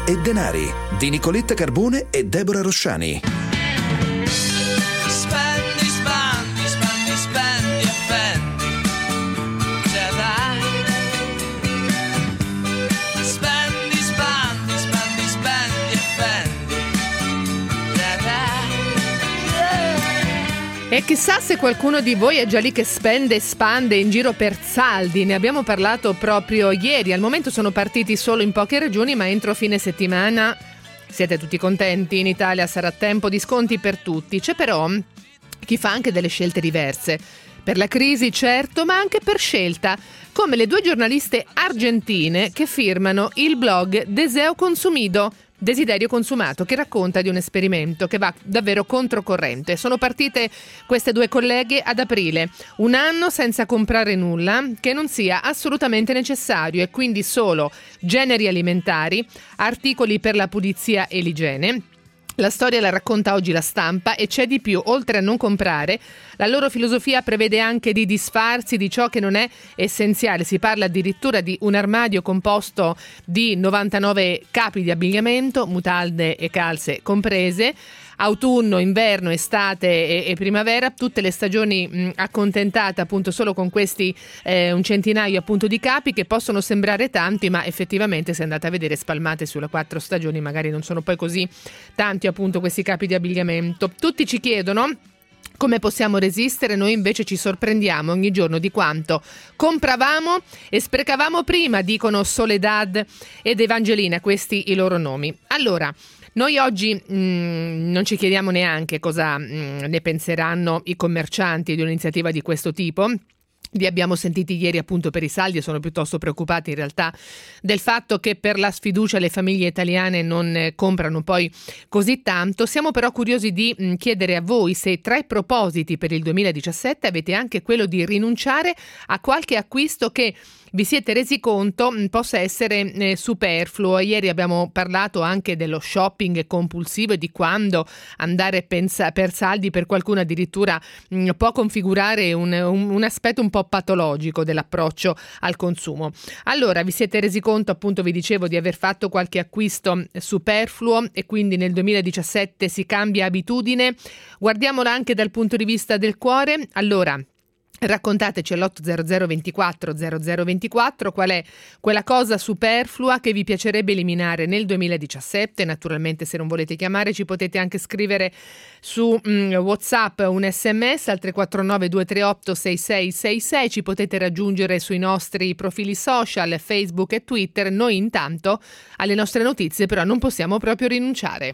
e denari di Nicoletta Carbone e Deborah Rosciani. Spendi, spandi, spandi, spendi e fendi. Cioè dai. Spendi, spandi, spandi, spendi e fendi. Cioè dai. E chissà se qualcuno di voi è già lì che spende e spande in giro per saldi. Ne abbiamo parlato proprio ieri. Al momento sono partiti solo in poche regioni, ma entro fine settimana siete tutti contenti. In Italia sarà tempo di sconti per tutti. C'è però chi fa anche delle scelte diverse. Per la crisi, certo, ma anche per scelta, come le due giornaliste argentine che firmano il blog Deseo Consumido, Desiderio Consumato, che racconta di un esperimento che va davvero controcorrente. Sono partite queste due colleghe ad aprile, un anno senza comprare nulla che non sia assolutamente necessario, e quindi solo generi alimentari, articoli per la pulizia e l'igiene. La storia la racconta oggi La Stampa e c'è di più. Oltre a non comprare, la loro filosofia prevede anche di disfarsi di ciò che non è essenziale. Si parla addirittura di un armadio composto di 99 capi di abbigliamento, mutande e calze comprese. Autunno, inverno, estate e primavera, tutte le stagioni accontentate appunto solo con questi un centinaio appunto di capi, che possono sembrare tanti, ma effettivamente se andate a vedere spalmate sulle 4 stagioni magari non sono poi così tanti appunto questi capi di abbigliamento. Tutti ci chiedono come possiamo resistere, noi invece ci sorprendiamo ogni giorno di quanto compravamo e sprecavamo prima, dicono Soledad ed Evangelina, questi i loro nomi. Allora, noi oggi non ci chiediamo neanche cosa ne penseranno i commercianti di un'iniziativa di questo tipo. Li abbiamo sentiti ieri appunto per i saldi e sono piuttosto preoccupati in realtà del fatto che per la sfiducia le famiglie italiane non comprano poi così tanto. Siamo però curiosi di chiedere a voi se tra i propositi per il 2017 avete anche quello di rinunciare a qualche acquisto che vi siete resi conto possa essere superfluo. Ieri abbiamo parlato anche dello shopping compulsivo e di quando andare per saldi per qualcuno addirittura può configurare un aspetto un po' patologico dell'approccio al consumo. Allora, vi siete resi conto, appunto vi dicevo, di aver fatto qualche acquisto superfluo e quindi nel 2017 si cambia abitudine? Guardiamola anche dal punto di vista del cuore. Allora, raccontateci all'800 24 0024 qual è quella cosa superflua che vi piacerebbe eliminare nel 2017. Naturalmente, se non volete chiamare, ci potete anche scrivere su WhatsApp un SMS al 349 238 6666. Ci potete raggiungere sui nostri profili social Facebook e Twitter. Noi intanto alle nostre notizie però non possiamo proprio rinunciare.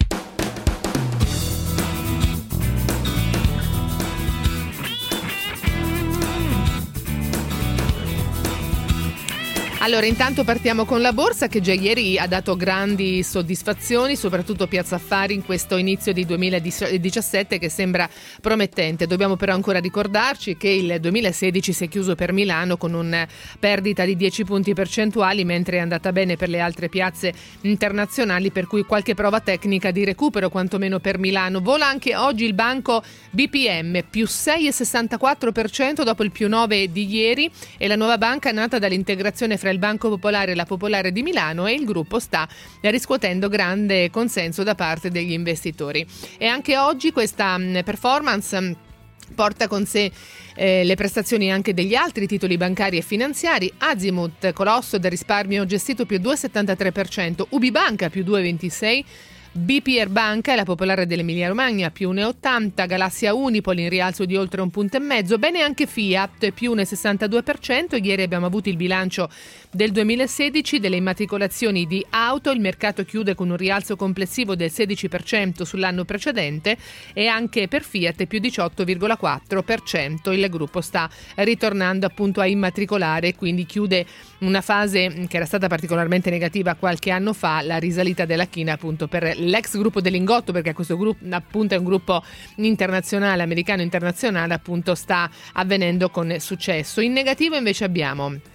Allora, intanto partiamo con la borsa, che già ieri ha dato grandi soddisfazioni, soprattutto Piazza Affari in questo inizio di 2017 che sembra promettente. Dobbiamo però ancora ricordarci che il 2016 si è chiuso per Milano con una perdita di 10 punti percentuali, mentre è andata bene per le altre piazze internazionali, per cui qualche prova tecnica di recupero quantomeno per Milano. Vola anche oggi il banco BPM, più 6,64% dopo il più 9 di ieri, e la nuova banca nata dall'integrazione fra il Banco Popolare e la Popolare di Milano, e il gruppo sta riscuotendo grande consenso da parte degli investitori. E anche oggi questa performance porta con sé le prestazioni anche degli altri titoli bancari e finanziari. Azimut, colosso del risparmio gestito, più 2,73%, Ubibanca più 2,26%, BPR Banca e la Popolare dell'Emilia Romagna più 1,80%, Galassia Unipol in rialzo di oltre 1,5 punti. Bene anche Fiat più 1,62%. Ieri abbiamo avuto il bilancio del 2016 delle immatricolazioni di auto, il mercato chiude con un rialzo complessivo del 16% sull'anno precedente, e anche per Fiat più 18,4%. Il gruppo sta ritornando appunto a immatricolare, quindi chiude una fase che era stata particolarmente negativa qualche anno fa, la risalita della china appunto per l'ex gruppo del Lingotto, perché questo gruppo appunto è un gruppo internazionale, americano internazionale, appunto sta avvenendo con successo. In negativo invece abbiamo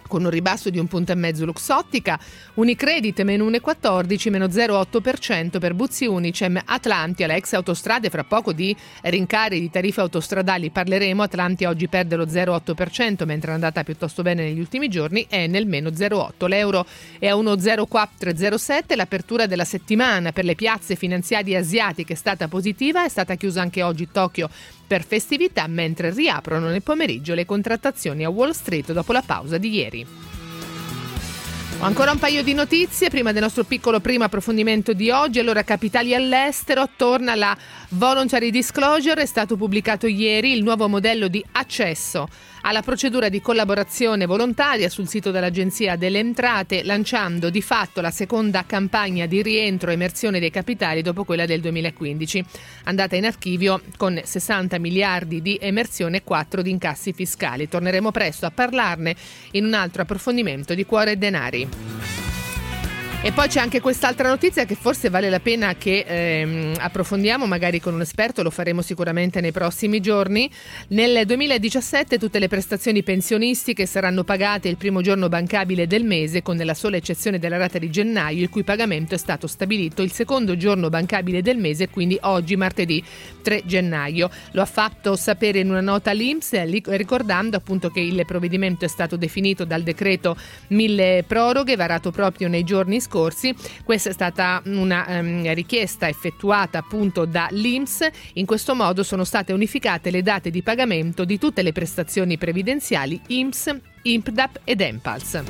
con un ribasso di 1,5 punti Luxottica, Unicredit meno 1,14, meno 0,8% per Buzzi Unicem, Atlantia, la ex Autostrade, fra poco di rincari di tariffe autostradali parleremo. Atlantia oggi perde lo 0,8%, mentre è andata piuttosto bene negli ultimi giorni, è nel meno 0,8. L'euro è a 1,0407. L'apertura della settimana per le piazze finanziarie asiatiche è stata positiva, è stata chiusa anche oggi Tokyo per festività, mentre riaprono nel pomeriggio le contrattazioni a Wall Street dopo la pausa di ieri. Ho ancora un paio di notizie prima del nostro piccolo primo approfondimento di oggi. Allora, capitali all'estero, torna la Voluntary Disclosure, è stato pubblicato ieri il nuovo modello di accesso alla procedura di collaborazione volontaria sul sito dell'Agenzia delle Entrate, lanciando di fatto la seconda campagna di rientro e emersione dei capitali dopo quella del 2015, andata in archivio con 60 miliardi di emersione e 4 di incassi fiscali. Torneremo presto a parlarne in un altro approfondimento di Cuore e Denari. E poi c'è anche quest'altra notizia che forse vale la pena che approfondiamo magari con un esperto, lo faremo sicuramente nei prossimi giorni. Nel 2017 tutte le prestazioni pensionistiche saranno pagate il primo giorno bancabile del mese, con la sola eccezione della rata di gennaio, il cui pagamento è stato stabilito il secondo giorno bancabile del mese, quindi oggi martedì 3 gennaio. Lo ha fatto sapere in una nota l'INPS, ricordando appunto che il provvedimento è stato definito dal decreto mille proroghe, varato proprio nei giorni scorsi. Questa è stata una richiesta effettuata appunto da l'INPS. In questo modo sono state unificate le date di pagamento di tutte le prestazioni previdenziali INPS, INPDAP ed ENPALS.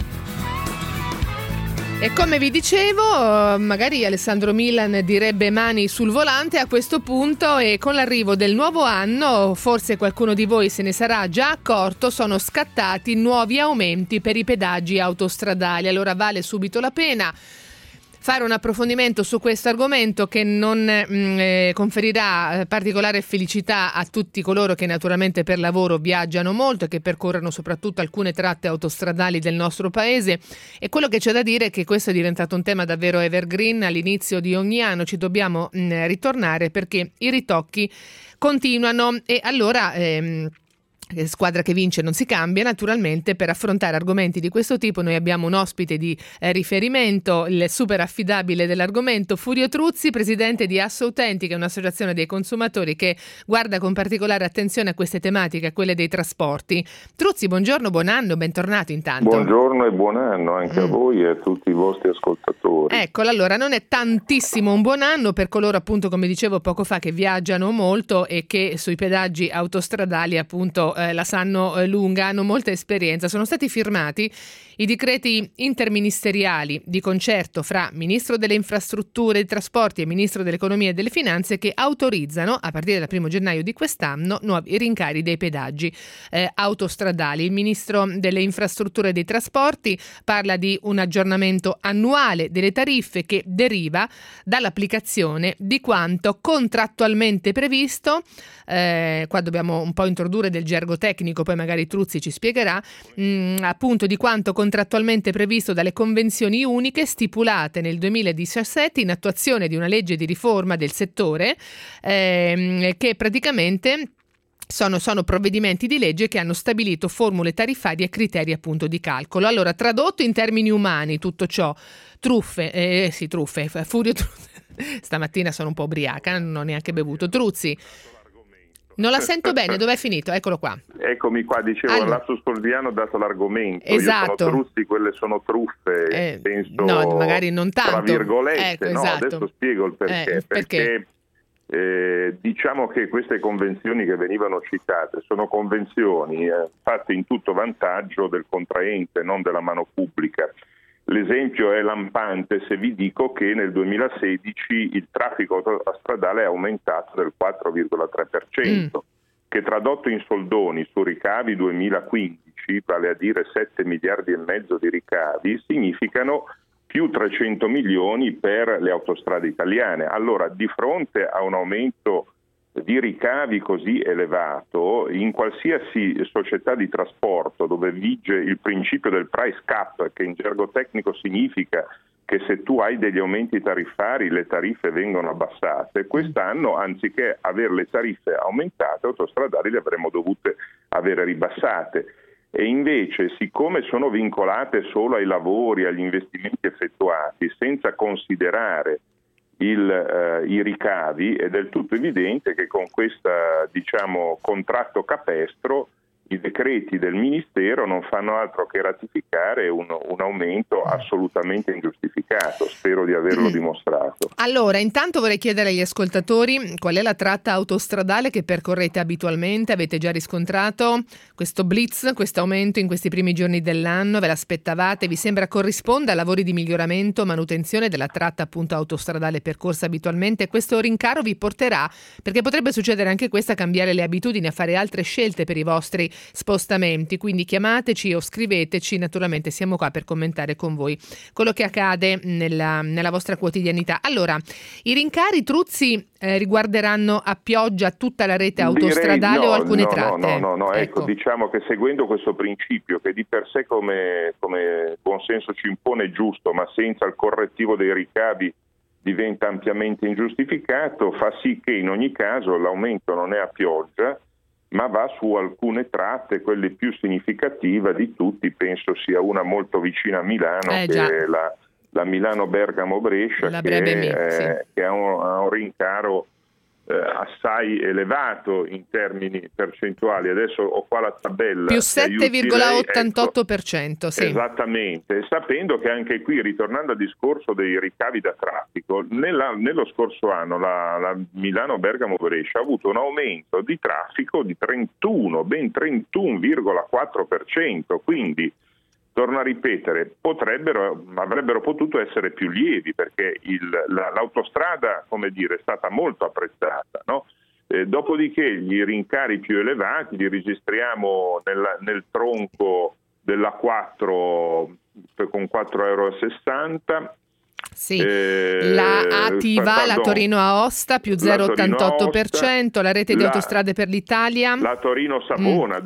E come vi dicevo, magari Alessandro Milan direbbe mani sul volante a questo punto, e con l'arrivo del nuovo anno, forse qualcuno di voi se ne sarà già accorto, sono scattati nuovi aumenti per i pedaggi autostradali. Allora vale subito la pena fare un approfondimento su questo argomento che non conferirà particolare felicità a tutti coloro che naturalmente per lavoro viaggiano molto e che percorrono soprattutto alcune tratte autostradali del nostro paese. E quello che c'è da dire è che questo è diventato un tema davvero evergreen. All'inizio di ogni anno ci dobbiamo ritornare perché i ritocchi continuano, e allora squadra che vince non si cambia. Naturalmente, per affrontare argomenti di questo tipo noi abbiamo un ospite di riferimento, il super affidabile dell'argomento, Furio Truzzi, presidente di Asso Autentica, un'associazione dei consumatori che guarda con particolare attenzione a queste tematiche, a quelle dei trasporti. Truzzi, buongiorno, buon anno, bentornato intanto. Buongiorno e buon anno anche a voi e a tutti i vostri ascoltatori. Eccola, allora non è tantissimo un buon anno per coloro, appunto, come dicevo poco fa, che viaggiano molto e che sui pedaggi autostradali appunto la sanno lunga, hanno molta esperienza. Sono stati firmati i decreti interministeriali di concerto fra Ministro delle Infrastrutture e dei Trasporti e Ministro dell'Economia e delle Finanze, che autorizzano a partire dal 1 gennaio di quest'anno nuovi rincari dei pedaggi autostradali. Il Ministro delle Infrastrutture e dei Trasporti parla di un aggiornamento annuale delle tariffe che deriva dall'applicazione di quanto contrattualmente previsto. Qua dobbiamo un po' introdurre del gergo tecnico, poi magari Truzzi ci spiegherà, appunto di quanto contrattualmente previsto dalle convenzioni uniche stipulate nel 2017 in attuazione di una legge di riforma del settore, che praticamente sono provvedimenti di legge che hanno stabilito formule tariffarie e criteri appunto di calcolo. Allora, tradotto in termini umani tutto ciò, truffe, Furio Truzzi, stamattina sono un po' ubriaca, non ho neanche bevuto. Truzzi, non la sento bene, dov'è finito? Eccolo qua. Eccomi qua, dicevo, allora, Lapsus Freudiano ha dato l'argomento. Esatto. Io sono Truzzi, quelle sono truffe, penso, no, magari non tanto. Tra virgolette, ecco, no, esatto. Adesso spiego il perché. Perché diciamo che queste convenzioni che venivano citate sono convenzioni fatte in tutto vantaggio del contraente, non della mano pubblica. L'esempio è lampante se vi dico che nel 2016 il traffico stradale è aumentato del 4,3%, che tradotto in soldoni su ricavi 2015, vale a dire 7 miliardi e mezzo di ricavi, significano più 300 milioni per le autostrade italiane. Allora, di fronte a un aumento di ricavi così elevato, in qualsiasi società di trasporto dove vige il principio del price cap, che in gergo tecnico significa che se tu hai degli aumenti tariffari le tariffe vengono abbassate, quest'anno anziché avere le tariffe aumentate, autostradali le avremmo dovute avere ribassate. e invece, siccome sono vincolate solo ai lavori, agli investimenti effettuati, senza considerare i ricavi, è del tutto evidente che con questo contratto capestro i decreti del Ministero non fanno altro che ratificare un aumento assolutamente ingiustificato. Spero di averlo dimostrato. Allora, intanto vorrei chiedere agli ascoltatori qual è la tratta autostradale che percorrete abitualmente. Avete già riscontrato questo blitz, questo aumento in questi primi giorni dell'anno? Ve l'aspettavate? Vi sembra corrisponda a lavori di miglioramento, manutenzione della tratta appunto autostradale percorsa abitualmente? Questo rincaro vi porterà, perché potrebbe succedere anche questo, a cambiare le abitudini, a fare altre scelte per i vostri spostamenti. Quindi chiamateci o scriveteci, naturalmente siamo qua per commentare con voi quello che accade nella vostra quotidianità. Allora, i rincari, Truzzi, riguarderanno a pioggia tutta la rete autostradale o alcune tratte? No, ecco, diciamo che seguendo questo principio, che di per sé come buon senso ci impone giusto, ma senza il correttivo dei ricavi diventa ampiamente ingiustificato, fa sì che in ogni caso l'aumento non è a pioggia, ma va su alcune tratte, quelle più significative di tutti. Penso sia una molto vicina a Milano, che è la Milano-Bergamo-Brescia, che ha un rincaro assai elevato in termini percentuali. Adesso ho qua la tabella. Più 7,88%, ecco, sì. Esattamente, sapendo che anche qui, ritornando al discorso dei ricavi da traffico, nello scorso anno la Milano-Bergamo-Brescia ha avuto un aumento di traffico di ben 31,4%, quindi torno a ripetere, avrebbero potuto essere più lievi, perché l'autostrada, come dire, è stata molto apprezzata, no? Dopodiché i rincari più elevati li registriamo nel tronco della 4 con 4,60 €. Sì, la ATIVA, la Torino-Aosta più 0,88%, la rete di autostrade per l'Italia. La Torino-Savona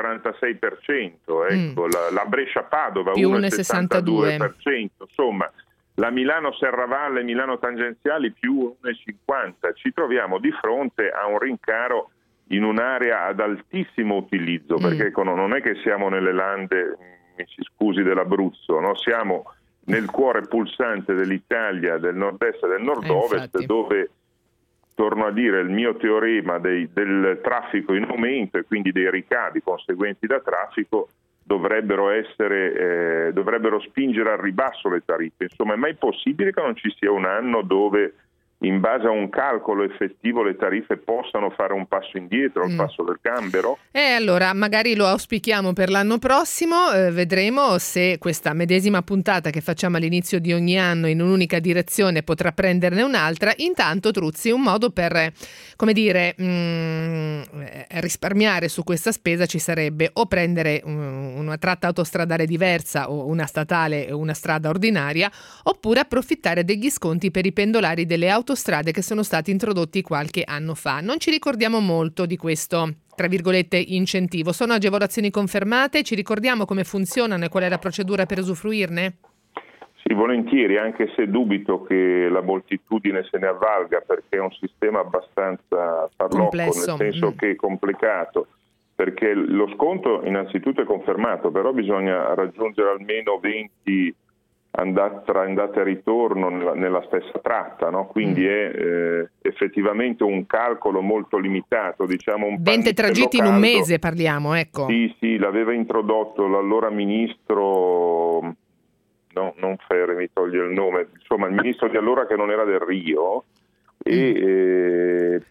2,46%, ecco, la Brescia-Padova più 1,62%, insomma la Milano-Serravalle, Milano-Tangenziali più 1,50%. Ci troviamo di fronte a un rincaro in un'area ad altissimo utilizzo, perché non è che siamo nelle lande, mi si scusi, dell'Abruzzo, no? Siamo nel cuore pulsante dell'Italia, del nord-est e del nord-ovest, dove, torno a dire, il mio teorema del traffico in aumento e quindi dei ricavi conseguenti da traffico dovrebbero spingere al ribasso le tariffe. Insomma, è mai possibile che non ci sia un anno dove, in base a un calcolo effettivo, le tariffe possano fare un passo indietro, il passo del gambero? Allora, magari lo auspichiamo per l'anno prossimo, vedremo se questa medesima puntata che facciamo all'inizio di ogni anno in un'unica direzione potrà prenderne un'altra. Intanto, Truzzi, un modo per, come dire, risparmiare su questa spesa ci sarebbe o prendere una tratta autostradale diversa o una statale o una strada ordinaria, oppure approfittare degli sconti per i pendolari delle autostrade che sono stati introdotti qualche anno fa. Non ci ricordiamo molto di questo, tra virgolette, incentivo. Sono agevolazioni confermate? Ci ricordiamo come funzionano e qual è la procedura per usufruirne? Sì, volentieri, anche se dubito che la moltitudine se ne avvalga, perché è un sistema abbastanza farlocco, complesso, nel senso che è complicato, perché lo sconto innanzitutto è confermato, però bisogna raggiungere almeno 20 tra andata e ritorno nella stessa tratta, no? Quindi è effettivamente un calcolo molto limitato, diciamo un 20 tragitti in un mese, parliamo, ecco. Sì, l'aveva introdotto l'allora ministro, no, non Ferri, mi toglie il nome, insomma il ministro di allora, che non era Del Rio, e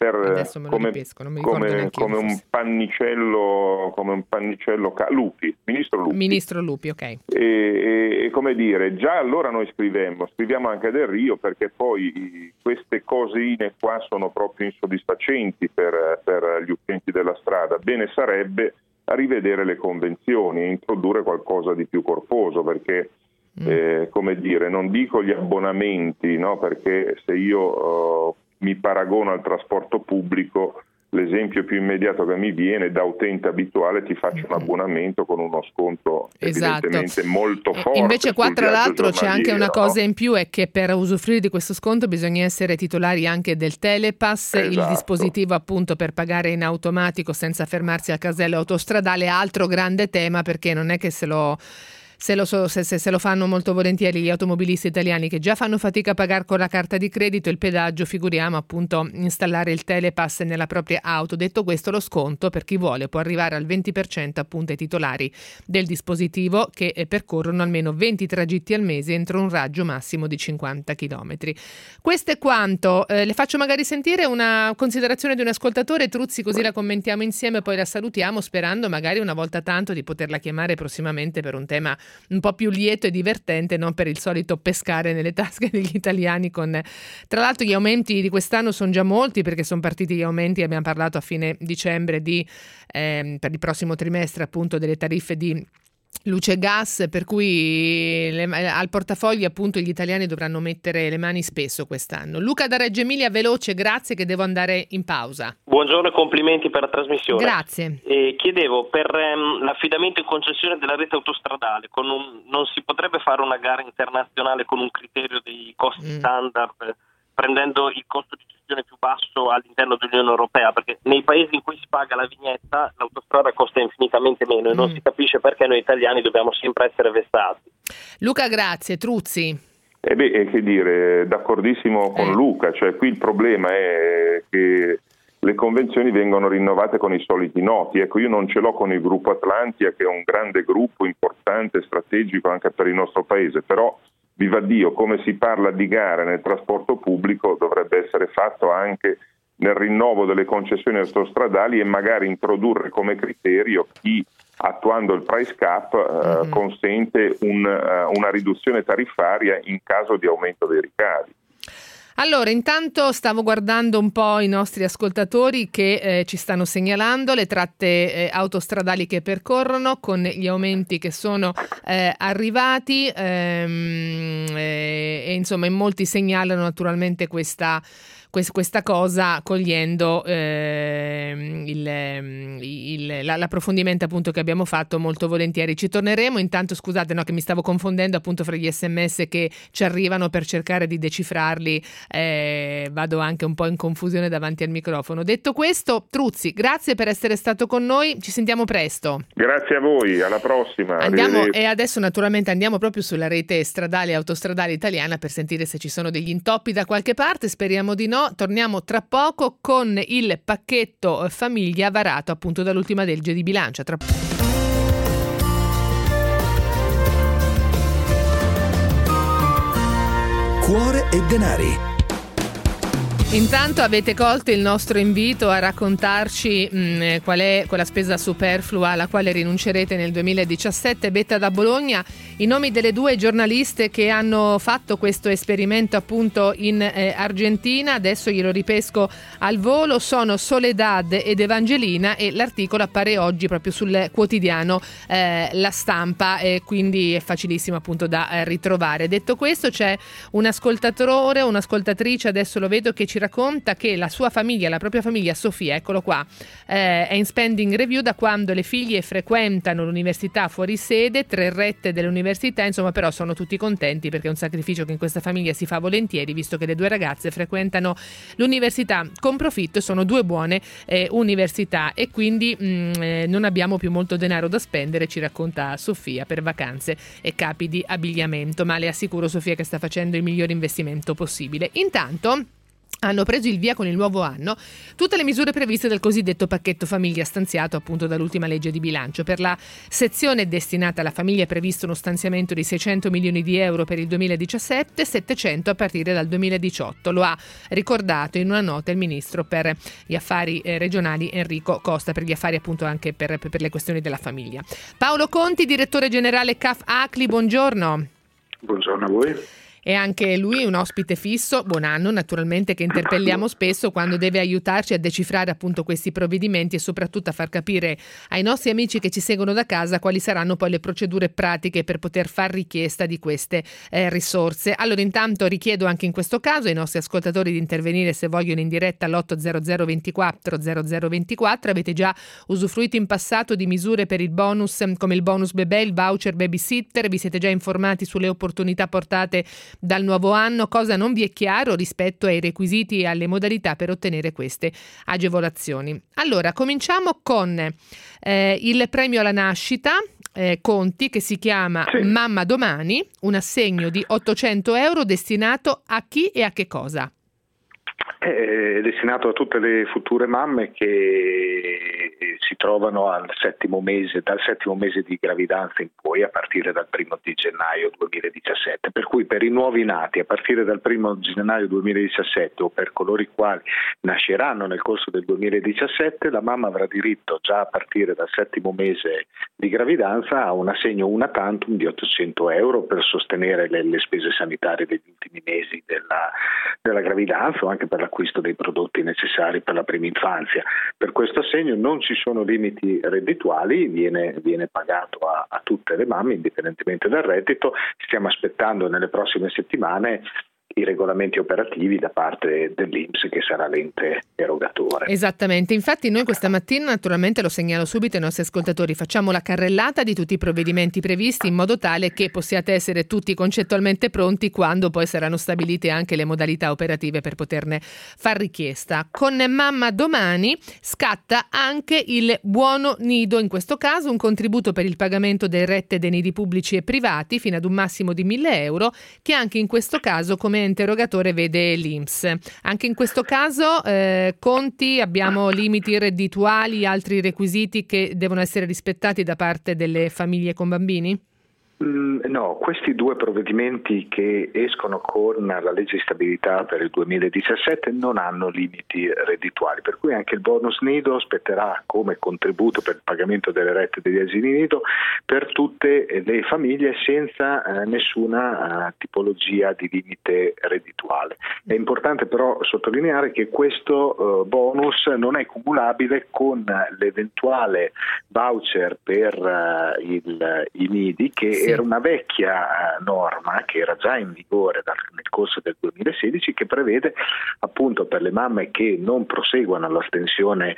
come un pannicello Lupi, ministro Lupi, ok. E come dire, già allora noi scriviamo anche Del Rio, perché poi queste cosine qua sono proprio insoddisfacenti per gli utenti della strada. Bene sarebbe rivedere le convenzioni e introdurre qualcosa di più corposo, perché come dire, non dico gli abbonamenti, no? Perché se io mi paragono al trasporto pubblico, l'esempio più immediato che mi viene: da utente abituale ti faccio un abbonamento con uno sconto evidentemente molto forte. Invece qua tra l'altro c'è anche una cosa no? in più, è che per usufruire di questo sconto bisogna essere titolari anche del Telepass, il dispositivo appunto per pagare in automatico senza fermarsi al casello autostradale, altro grande tema, perché non è che se lo fanno molto volentieri gli automobilisti italiani, che già fanno fatica a pagare con la carta di credito il pedaggio, figuriamo appunto installare il Telepass nella propria auto. Detto questo, lo sconto per chi vuole può arrivare al 20% appunto ai titolari del dispositivo che percorrono almeno 20 tragitti al mese entro un raggio massimo di 50 km. Questo è quanto. Le faccio magari sentire una considerazione di un ascoltatore, Truzzi, così la commentiamo insieme, poi la salutiamo, sperando magari una volta tanto di poterla chiamare prossimamente per un tema un po' più lieto e divertente, non per il solito pescare nelle tasche degli italiani tra l'altro gli aumenti di quest'anno sono già molti, perché sono partiti gli aumenti, abbiamo parlato a fine dicembre per il prossimo trimestre appunto delle tariffe di luce e gas, per cui al portafoglio appunto gli italiani dovranno mettere le mani spesso quest'anno. Luca da Reggio Emilia, veloce, grazie, che devo andare in pausa. Buongiorno e complimenti per la trasmissione. Grazie. Chiedevo, per l'affidamento in concessione della rete autostradale, non si potrebbe fare una gara internazionale con un criterio dei costi standard, prendendo il costo di gestione più basso all'interno dell'Unione Europea, perché nei paesi in cui si paga la vignetta l'autostrada costa infinitamente meno e non si capisce perché noi italiani dobbiamo sempre essere vessati. Luca, grazie. Truzzi. Che dire, d'accordissimo con Luca, cioè qui il problema è che le convenzioni vengono rinnovate con i soliti noti. Ecco, io non ce l'ho con il gruppo Atlantia, che è un grande gruppo importante, strategico anche per il nostro paese, però vivaddio, come si parla di gare nel trasporto pubblico, dovrebbe essere fatto anche nel rinnovo delle concessioni autostradali e magari introdurre come criterio chi, attuando il price cap, consente una riduzione tariffaria in caso di aumento dei ricavi. Allora, intanto stavo guardando un po' i nostri ascoltatori che ci stanno segnalando le tratte autostradali che percorrono con gli aumenti che sono arrivati e insomma in molti segnalano naturalmente questa cosa, cogliendo l'approfondimento appunto che abbiamo fatto molto volentieri. Ci torneremo. Intanto scusate, che mi stavo confondendo appunto fra gli SMS che ci arrivano, per cercare di decifrarli vado anche un po' in confusione davanti al microfono. Detto questo, Truzzi, grazie per essere stato con noi, ci sentiamo presto. Grazie a voi, alla prossima. E adesso naturalmente andiamo proprio sulla rete stradale e autostradale italiana per sentire se ci sono degli intoppi da qualche parte, speriamo di no. Torniamo tra poco con il pacchetto famiglia varato appunto dall'ultima legge di bilancio. Cuore e denari. Intanto avete colto il nostro invito a raccontarci qual è quella spesa superflua alla quale rinuncerete nel 2017. Betta da Bologna, i nomi delle due giornaliste che hanno fatto questo esperimento appunto in Argentina, adesso glielo ripesco al volo, sono Soledad ed Evangelina, e l'articolo appare oggi proprio sul quotidiano La Stampa, e quindi è facilissimo appunto da ritrovare. Detto questo, c'è un ascoltatore, un'ascoltatrice, adesso lo vedo, che ci racconta che la sua famiglia, la propria famiglia, Sofia, eccolo qua, è in spending review da quando le figlie frequentano l'università fuori sede, 3 rette dell'università, insomma, però sono tutti contenti perché è un sacrificio che in questa famiglia si fa volentieri, visto che le 2 ragazze frequentano l'università con profitto, sono 2 buone università, e quindi non abbiamo più molto denaro da spendere, ci racconta Sofia, per vacanze e capi di abbigliamento, ma le assicuro, Sofia, che sta facendo il miglior investimento possibile. Intanto hanno preso il via con il nuovo anno tutte le misure previste dal cosiddetto pacchetto famiglia stanziato appunto dall'ultima legge di bilancio. Per la sezione destinata alla famiglia è previsto uno stanziamento di 600 milioni di euro per il 2017, 700 a partire dal 2018. Lo ha ricordato in una nota il ministro per gli affari regionali Enrico Costa, per gli affari appunto anche per le questioni della famiglia. Paolo Conti, direttore generale CAF ACLI, buongiorno. Buongiorno a voi. E anche lui un ospite fisso, buon anno naturalmente, che interpelliamo spesso quando deve aiutarci a decifrare appunto questi provvedimenti e soprattutto a far capire ai nostri amici che ci seguono da casa quali saranno poi le procedure pratiche per poter far richiesta di queste risorse. Allora intanto richiedo anche in questo caso ai nostri ascoltatori di intervenire se vogliono in diretta all'800 24 0024. Avete già usufruito in passato di misure per il bonus come il bonus bebè, il voucher babysitter? Vi siete già informati sulle opportunità portate dal nuovo anno? Cosa non vi è chiaro rispetto ai requisiti e alle modalità per ottenere queste agevolazioni? Allora, cominciamo con il premio alla nascita Conti, che si chiama Mamma Domani, un assegno di 800 euro destinato a chi e a che cosa? È destinato a tutte le future mamme che si trovano dal settimo mese di gravidanza in poi, a partire dal 1 di gennaio 2017, per cui per i nuovi nati a partire dal 1 gennaio 2017 o per coloro i quali nasceranno nel corso del 2017, la mamma avrà diritto già a partire dal settimo mese di gravidanza a un assegno una tantum di 800 euro per sostenere le spese sanitarie degli ultimi mesi della gravidanza o anche per l'acquisto dei prodotti necessari per la prima infanzia. Per questo assegno non ci sono limiti reddituali, viene pagato a tutte le mamme indipendentemente dal reddito. Stiamo aspettando nelle prossime settimane i regolamenti operativi da parte dell'INPS, che sarà l'ente erogatore. Esattamente, infatti noi questa mattina, naturalmente lo segnalo subito ai nostri ascoltatori, facciamo la carrellata di tutti i provvedimenti previsti in modo tale che possiate essere tutti concettualmente pronti quando poi saranno stabilite anche le modalità operative per poterne far richiesta. Con Mamma Domani scatta anche il buono nido, in questo caso un contributo per il pagamento del rette dei nidi pubblici e privati fino ad un massimo di 1.000 euro, che anche in questo caso come interrogatore vede l'INPS. Anche in questo caso Conti, abbiamo limiti reddituali, altri requisiti che devono essere rispettati da parte delle famiglie con bambini? No, questi due provvedimenti che escono con la legge di stabilità per il 2017 non hanno limiti reddituali, per cui anche il bonus nido spetterà come contributo per il pagamento delle rette degli asili nido per tutte le famiglie senza nessuna tipologia di limite reddituale. È importante però sottolineare che questo bonus non è cumulabile con l'eventuale voucher per i nidi, che era una vecchia norma che era già in vigore nel corso del 2016, che prevede appunto per le mamme che non proseguono all'astensione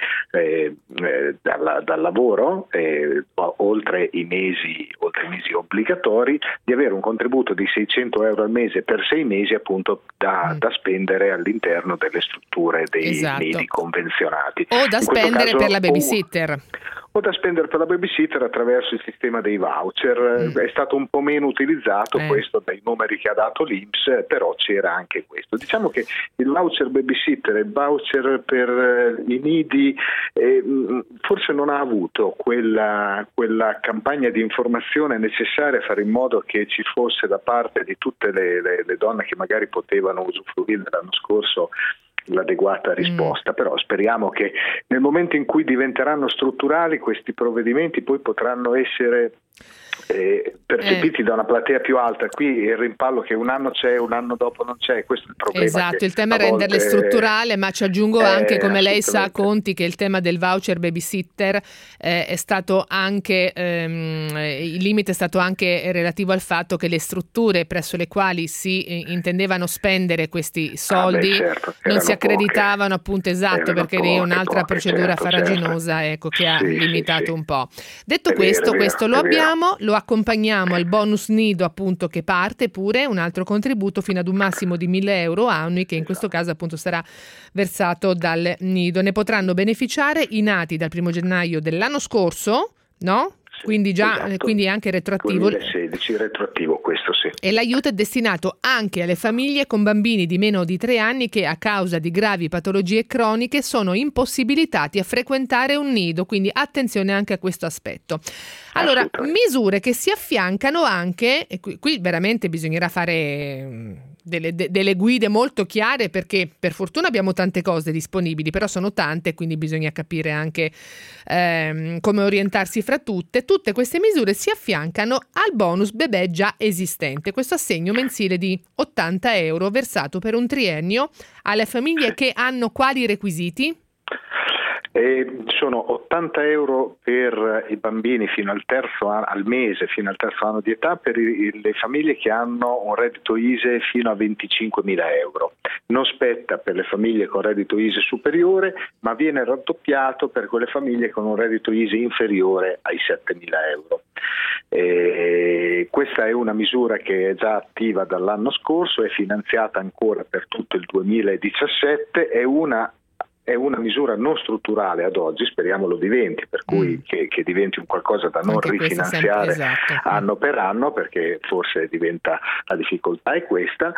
dal lavoro oltre i mesi obbligatori, di avere un contributo di 600 euro al mese per 6 mesi appunto da spendere all'interno delle strutture dei nidi convenzionati. O da spendere per la babysitter. O da spendere per la babysitter attraverso il sistema dei voucher. È stato un po' meno utilizzato questo dai numeri che ha dato l'INPS, però c'era anche questo. Diciamo che il voucher babysitter e il voucher per i nidi forse non ha avuto quella campagna di informazione necessaria a fare in modo che ci fosse da parte di tutte le donne che magari potevano usufruire l'anno scorso l'adeguata risposta. Però speriamo che nel momento in cui diventeranno strutturali questi provvedimenti poi potranno essere percepiti da una platea più alta. Qui il rimpallo che un anno c'è, un anno dopo non c'è, questo è il problema. Esatto, il tema è renderle strutturale, ma ci aggiungo anche, come lei sa Conti, che il tema del voucher babysitter è stato anche il limite è stato anche relativo al fatto che le strutture presso le quali si intendevano spendere questi soldi non si accreditavano appunto, perché lì è un'altra procedura farraginosa che ha limitato un po'. Detto questo lo abbiamo, lo accompagniamo al bonus nido appunto, che parte pure un altro contributo fino ad un massimo di 1.000 euro annui, che in questo caso appunto sarà versato dal nido. Ne potranno beneficiare i nati dal 1 gennaio dell'anno scorso, no? Quindi già quindi anche retroattivo. 2016 retroattivo, questo sì. E l'aiuto è destinato anche alle famiglie con bambini di meno di 3 anni che a causa di gravi patologie croniche sono impossibilitati a frequentare un nido, quindi attenzione anche a questo aspetto. Allora, misure che si affiancano anche, e qui veramente bisognerà fare delle guide molto chiare, perché per fortuna abbiamo tante cose disponibili, però sono tante, quindi bisogna capire anche come orientarsi fra tutte. Tutte queste misure si affiancano al bonus bebè già esistente, questo assegno mensile di €80 versato per un triennio alle famiglie che hanno quali requisiti? Sono €80 per i bambini fino al terzo anno, al mese fino al terzo anno di età, per le famiglie che hanno un reddito ISEE fino a €25.000. Non spetta per le famiglie con reddito ISEE superiore, ma viene raddoppiato per quelle famiglie con un reddito ISEE inferiore ai €7.000. Questa è una misura che è già attiva dall'anno scorso, è finanziata ancora per tutto il 2017, è una misura non strutturale ad oggi, speriamo lo diventi, per cui che diventi un qualcosa da non rifinanziare anno per anno, perché forse diventa, la difficoltà è questa.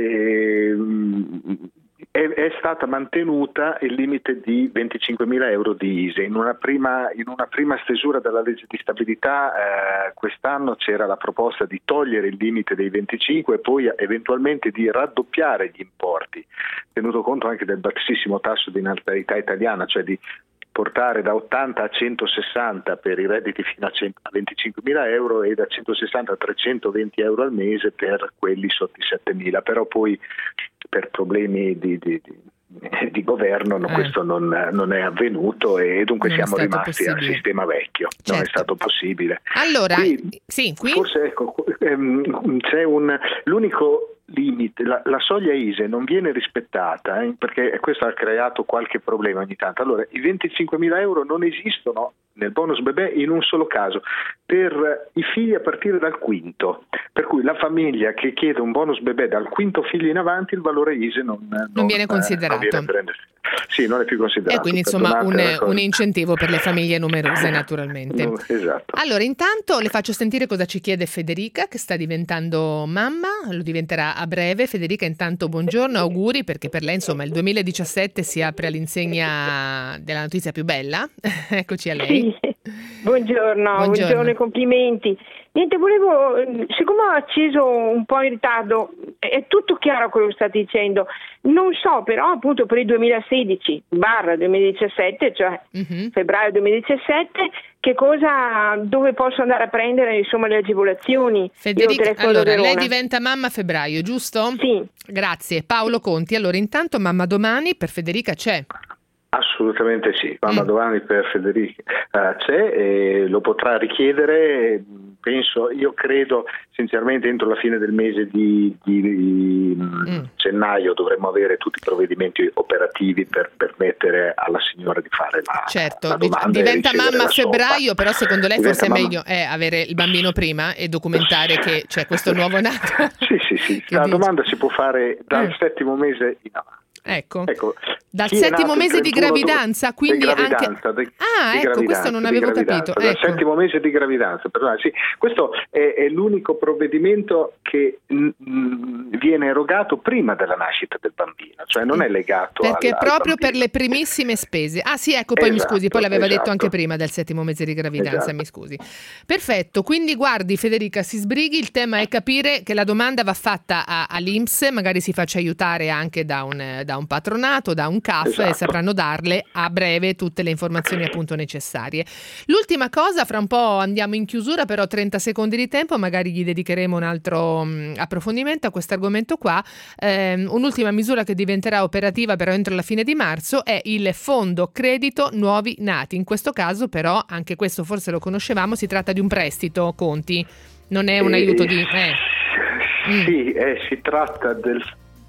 È stata mantenuta il limite di €25.000 di ISEE. In una prima stesura della legge di stabilità quest'anno c'era la proposta di togliere il limite dei 25 e poi eventualmente di raddoppiare gli importi, tenuto conto anche del bassissimo tasso di natalità italiana, cioè di portare da 80 a 160 per i redditi fino a €25.000 e da 160 a €320 al mese per quelli sotto i €7.000, però poi per problemi di governo questo non è avvenuto e dunque siamo rimasti al sistema vecchio. Certo. Non è stato possibile. Allora, qui forse c'è l'unico limite, la soglia ISEE non viene rispettata perché questo ha creato qualche problema ogni tanto. Allora, i €25.000 non esistono nel bonus bebè in un solo caso, per i figli a partire dal quinto, per cui la famiglia che chiede un bonus bebè dal quinto figlio in avanti, il valore ISEE non viene considerato. Non è più considerato. E quindi insomma un incentivo per le famiglie numerose, naturalmente. Esatto. Allora, intanto le faccio sentire cosa ci chiede Federica, che sta diventando mamma, lo diventerà a breve. Federica, intanto buongiorno, auguri, perché per lei insomma il 2017 si apre all'insegna della notizia più bella. Eccoci a lei. Buongiorno e complimenti. Niente, siccome ho acceso un po' in ritardo, è tutto chiaro quello che state dicendo, non so però appunto per il 2016/2017, cioè febbraio 2017, dove posso andare a prendere insomma le agevolazioni. Federica, allora lei diventa mamma a febbraio, giusto? Sì. Grazie. Paolo Conti, allora intanto mamma domani per Federica c'è? Assolutamente sì, mamma domani per Federica c'è e lo potrà richiedere, io credo sinceramente entro la fine del mese di gennaio dovremmo avere tutti i provvedimenti operativi per permettere alla signora di fare la domanda. Diventa mamma a febbraio, però secondo lei forse è meglio avere il bambino prima e documentare che c'è questo nuovo nato? Sì. La domanda si può fare dal settimo mese in avanti. Ecco. Dal settimo mese di gravidanza, quindi questo non avevo capito. Dal settimo mese di gravidanza, sì. Questo è l'unico provvedimento che viene erogato prima della nascita del bambino, cioè non è legato perché proprio al per le primissime spese. Poi mi scusi, poi l'aveva detto anche prima del settimo mese di gravidanza, mi scusi. Perfetto, quindi guardi Federica, si sbrighi, il tema è capire che la domanda va fatta all'INPS, magari si faccia aiutare anche da un patronato, da un CAF e sapranno darle a breve tutte le informazioni appunto necessarie. L'ultima cosa, fra un po' andiamo in chiusura, però 30 secondi di tempo, magari gli dedicheremo un altro approfondimento a questo argomento qua. Un'ultima misura che diventerà operativa però entro la fine di marzo è il fondo credito nuovi nati. In questo caso però, anche questo forse lo conoscevamo, si tratta di un prestito, Conti, non è un aiuto di... Sì, si tratta del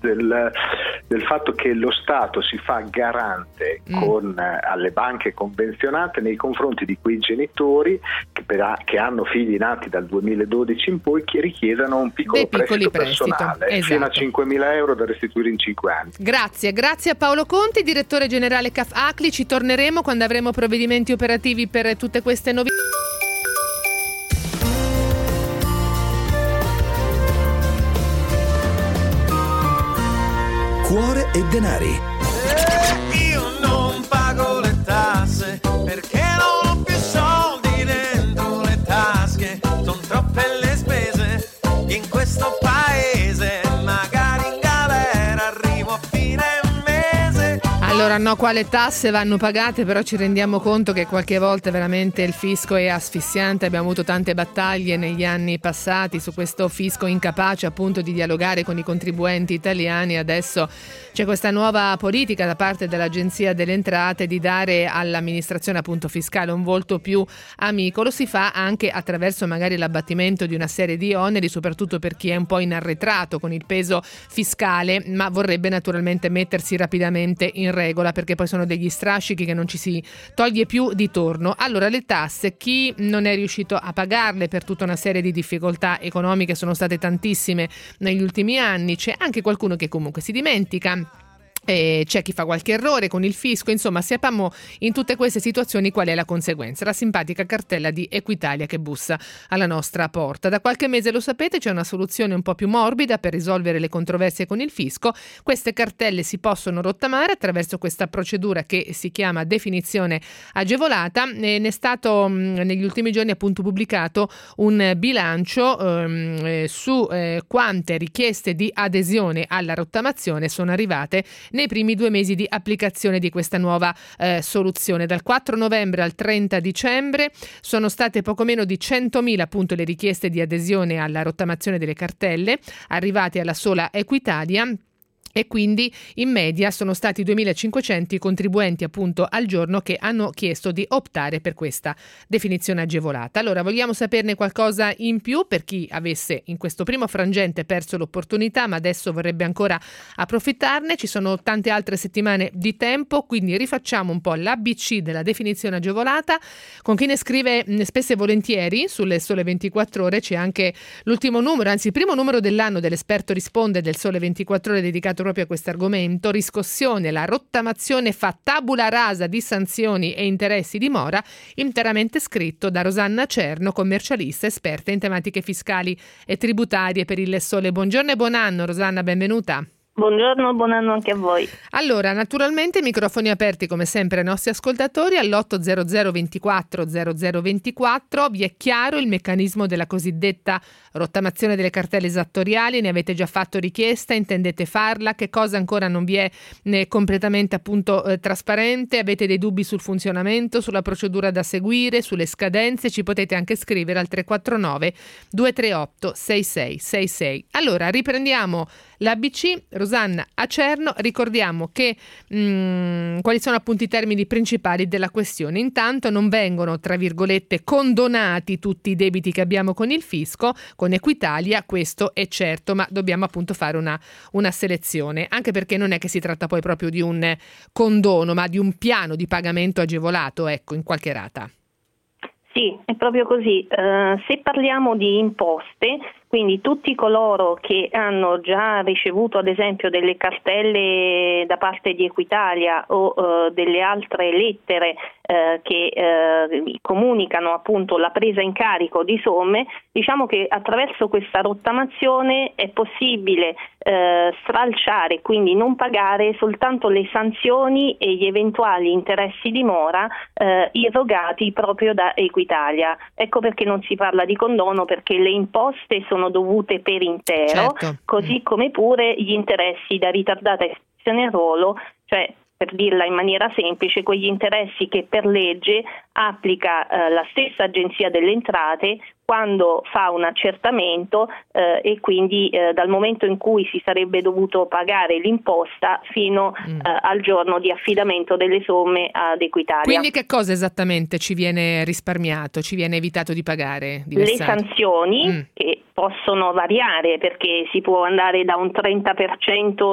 fatto che lo Stato si fa garante alle banche convenzionate nei confronti di quei genitori che hanno figli nati dal 2012 in poi che richiedano un piccolo prestito personale fino a €5.000 da restituire in 5 anni. Grazie a Paolo Conti, direttore generale CAF ACLI. Ci torneremo quando avremo provvedimenti operativi per tutte queste novità. Cuore e denari. Io non pago le tasse perché non ho più soldi dentro le tasche. Sono troppe le spese in questo paese, magari Allora no, quale tasse vanno pagate, però ci rendiamo conto che qualche volta veramente il fisco è asfissiante. Abbiamo avuto tante battaglie negli anni passati su questo fisco incapace appunto di dialogare con i contribuenti italiani. Adesso c'è questa nuova politica da parte dell'Agenzia delle Entrate di dare all'amministrazione appunto fiscale un volto più amico. Lo si fa anche attraverso magari l'abbattimento di una serie di oneri, soprattutto per chi è un po' in arretrato con il peso fiscale, ma vorrebbe naturalmente mettersi rapidamente in regola, perché poi sono degli strascichi che non ci si toglie più di torno. Allora, le tasse, chi non è riuscito a pagarle per tutta una serie di difficoltà economiche, sono state tantissime negli ultimi anni, c'è anche qualcuno che comunque si dimentica. C'è chi fa qualche errore con il fisco, insomma sappiamo in tutte queste situazioni qual è la conseguenza, la simpatica cartella di Equitalia che bussa alla nostra porta. Da qualche mese, lo sapete, c'è una soluzione un po' più morbida per risolvere le controversie con il fisco. Queste cartelle si possono rottamare attraverso questa procedura che si chiama definizione agevolata. Ne è stato negli ultimi giorni appunto pubblicato un bilancio su quante richieste di adesione alla rottamazione sono arrivate nei primi 2 mesi di applicazione di questa nuova soluzione. Dal 4 novembre al 30 dicembre sono state poco meno di 100.000 appunto le richieste di adesione alla rottamazione delle cartelle arrivate alla sola Equitalia. E quindi in media sono stati 2.500 i contribuenti appunto al giorno che hanno chiesto di optare per questa definizione agevolata. Allora, vogliamo saperne qualcosa in più per chi avesse in questo primo frangente perso l'opportunità, ma adesso vorrebbe ancora approfittarne. Ci sono tante altre settimane di tempo, quindi rifacciamo un po' l'ABC della definizione agevolata. Con chi ne scrive spesso e volentieri sulle Sole 24 Ore c'è anche l'ultimo numero, anzi il primo numero dell'anno dell'Esperto Risponde del Sole 24 Ore dedicato proprio a questo argomento. Riscossione, la rottamazione fa tabula rasa di sanzioni e interessi di mora, interamente scritto da Rosanna Cerno, commercialista esperta in tematiche fiscali e tributarie per il Sole. Buongiorno e buon anno Rosanna, benvenuta. Buongiorno, buon anno anche a voi. Allora, naturalmente microfoni aperti come sempre ai nostri ascoltatori all'800 24 0024. Vi è chiaro il meccanismo della cosiddetta rottamazione delle cartelle esattoriali? Ne avete già fatto richiesta? Intendete farla? Che cosa ancora non vi è completamente appunto trasparente? Avete dei dubbi sul funzionamento, sulla procedura da seguire, sulle scadenze? Ci potete anche scrivere al 349 238 6666. Allora, riprendiamo l'ABC. Rosanna Acerno, ricordiamo che quali sono appunto i termini principali della questione. Intanto non vengono, tra virgolette, condonati tutti i debiti che abbiamo con il fisco, con Equitalia, questo è certo, ma dobbiamo appunto fare una selezione, anche perché non è che si tratta poi proprio di un condono, ma di un piano di pagamento agevolato, ecco, in qualche rata. Sì, è proprio così. Se parliamo di imposte, quindi tutti coloro che hanno già ricevuto ad esempio delle cartelle da parte di Equitalia o delle altre lettere che comunicano appunto la presa in carico di somme, diciamo che attraverso questa rottamazione è possibile stralciare, quindi non pagare soltanto le sanzioni e gli eventuali interessi di mora irrogati proprio da Equitalia. Ecco perché non si parla di condono, perché le imposte sono dovute per intero, certo. Così come pure gli interessi da ritardata iscrizione a ruolo, cioè per dirla in maniera semplice, quegli interessi che per legge applica la stessa Agenzia delle Entrate quando fa un accertamento e quindi dal momento in cui si sarebbe dovuto pagare l'imposta fino al giorno di affidamento delle somme ad Equitalia. Quindi che cosa esattamente ci viene risparmiato, ci viene evitato di pagare? Le sanzioni che possono variare, perché si può andare da un 30%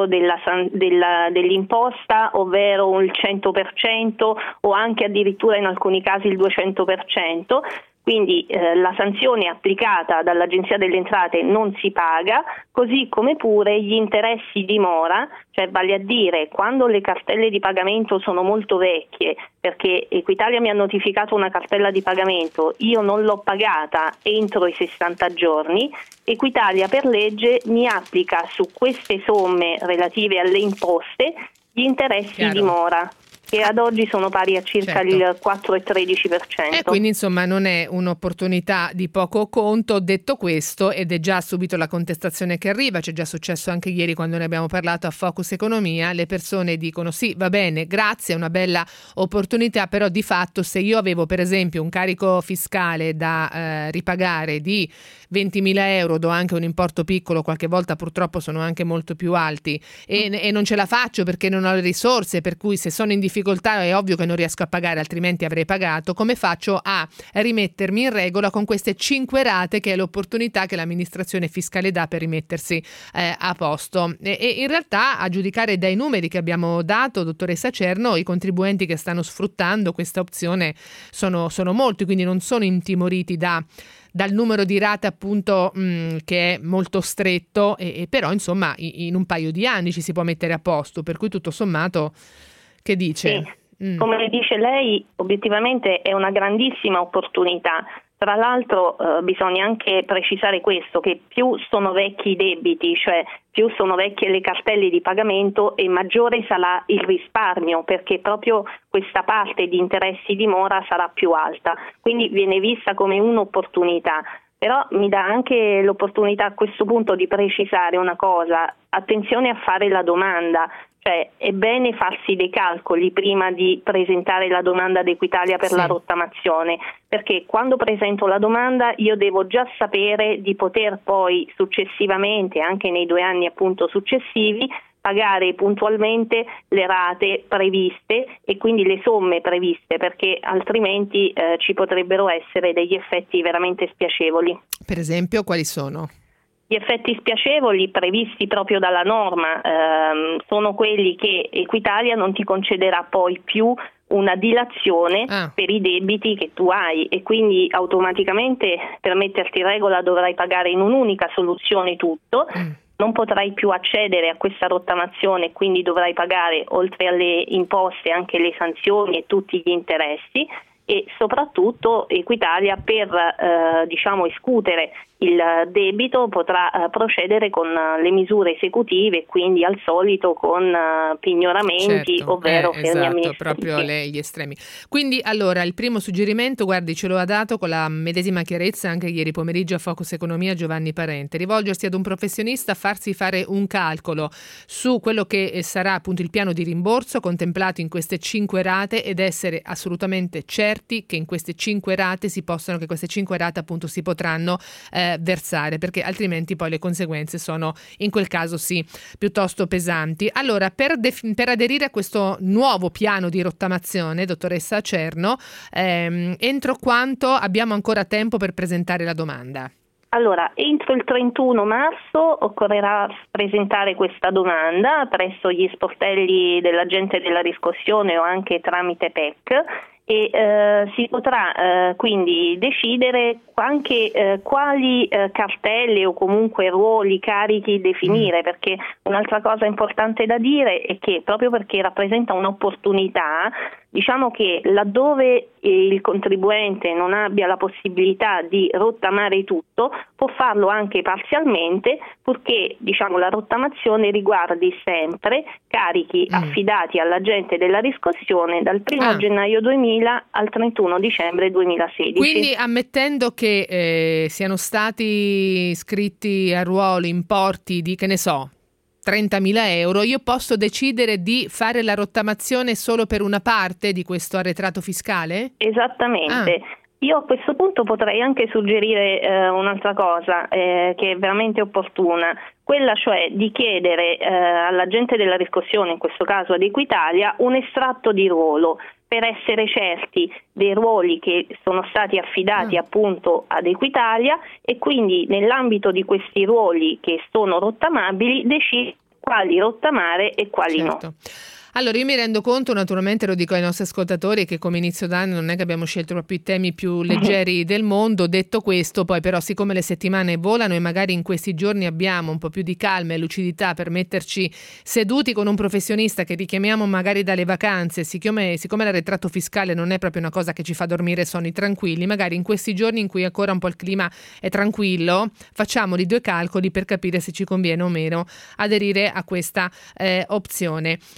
dell'imposta, ovvero il 100% o anche addirittura in alcuni casi il 200%. Quindi la sanzione applicata dall'Agenzia delle Entrate non si paga, così come pure gli interessi di mora, cioè vale a dire quando le cartelle di pagamento sono molto vecchie, perché Equitalia mi ha notificato una cartella di pagamento, io non l'ho pagata entro i 60 giorni, Equitalia per legge mi applica su queste somme relative alle imposte gli interessi di mora. che ad oggi sono pari a circa il 4,13%. Quindi insomma non è un'opportunità di poco conto. Detto questo, ed è già subito la contestazione che arriva, c'è già successo anche ieri quando ne abbiamo parlato a Focus Economia, le persone dicono sì, va bene, grazie, è una bella opportunità, però di fatto se io avevo per esempio un carico fiscale da ripagare di 20.000 euro, do anche un importo piccolo, qualche volta purtroppo sono anche molto più alti e non ce la faccio perché non ho le risorse, per cui se sono in difficoltà è ovvio che non riesco a pagare, altrimenti avrei pagato. Come faccio a rimettermi in regola con queste 5 rate, che è l'opportunità che l'amministrazione fiscale dà per rimettersi a posto? E in realtà, a giudicare dai numeri che abbiamo dato, dottoressa Cerno, i contribuenti che stanno sfruttando questa opzione sono molti, quindi non sono intimoriti dal numero di rate appunto che è molto stretto, e però insomma in un paio di anni ci si può mettere a posto, per cui tutto sommato, che dice? Sì. Come dice lei, obiettivamente è una grandissima opportunità. Tra l'altro bisogna anche precisare questo, che più sono vecchi i debiti, cioè più sono vecchie le cartelle di pagamento e maggiore sarà il risparmio, perché proprio questa parte di interessi di mora sarà più alta, quindi viene vista come un'opportunità. Però mi dà anche l'opportunità a questo punto di precisare una cosa: attenzione a fare la domanda. Cioè, è bene farsi dei calcoli prima di presentare la domanda ad Equitalia per la rottamazione, perché quando presento la domanda io devo già sapere di poter poi successivamente, anche nei 2 anni appunto successivi, pagare puntualmente le rate previste e quindi le somme previste, perché altrimenti ci potrebbero essere degli effetti veramente spiacevoli. Per esempio, quali sono? Gli effetti spiacevoli previsti proprio dalla norma sono quelli che Equitalia non ti concederà poi più una dilazione per i debiti che tu hai, e quindi automaticamente per metterti in regola dovrai pagare in un'unica soluzione tutto. Non potrai più accedere a questa rottamazione, quindi dovrai pagare oltre alle imposte anche le sanzioni e tutti gli interessi, e soprattutto Equitalia per escutere il debito potrà procedere con le misure esecutive, quindi al solito con pignoramenti, ovvero fermi amministrativi. Proprio gli estremi. Quindi allora il primo suggerimento, guardi, ce lo ha dato con la medesima chiarezza anche ieri pomeriggio a Focus Economia Giovanni Parente: rivolgersi ad un professionista, farsi fare un calcolo su quello che sarà appunto il piano di rimborso contemplato in queste 5 rate ed essere assolutamente certi che in queste 5 rate che queste 5 rate appunto si potranno versare, perché altrimenti poi le conseguenze sono in quel caso sì piuttosto pesanti. Allora, per aderire a questo nuovo piano di rottamazione, dottoressa Cerno, entro quanto abbiamo ancora tempo per presentare la domanda? Allora, entro il 31 marzo occorrerà presentare questa domanda presso gli sportelli dell'agente della riscossione o anche tramite PEC, e si potrà quindi decidere anche quali cartelle o comunque ruoli, carichi definire, perché un'altra cosa importante da dire è che proprio perché rappresenta un'opportunità, diciamo che laddove il contribuente non abbia la possibilità di rottamare tutto, può farlo anche parzialmente, purché la rottamazione riguardi sempre carichi affidati all'agente della riscossione dal 1 gennaio 2000 al 31 dicembre 2016. Quindi, ammettendo che siano stati iscritti a ruolo importi di, 30.000 euro, io posso decidere di fare la rottamazione solo per una parte di questo arretrato fiscale? Esattamente. Io a questo punto potrei anche suggerire un'altra cosa che è veramente opportuna, quella cioè di chiedere all'agente della riscossione, in questo caso ad Equitalia, un estratto di ruolo per essere certi dei ruoli che sono stati affidati appunto ad Equitalia, e quindi nell'ambito di questi ruoli che sono rottamabili decidere quali rottamare e quali no. Allora, io mi rendo conto, naturalmente lo dico ai nostri ascoltatori, che come inizio d'anno non è che abbiamo scelto proprio i temi più leggeri del mondo. Detto questo, poi però siccome le settimane volano e magari in questi giorni abbiamo un po' più di calma e lucidità per metterci seduti con un professionista che richiamiamo magari dalle vacanze, siccome l'arretrato fiscale non è proprio una cosa che ci fa dormire sonni tranquilli, magari in questi giorni in cui ancora un po' il clima è tranquillo, facciamoli 2 calcoli per capire se ci conviene o meno aderire a questa opzione. Allora,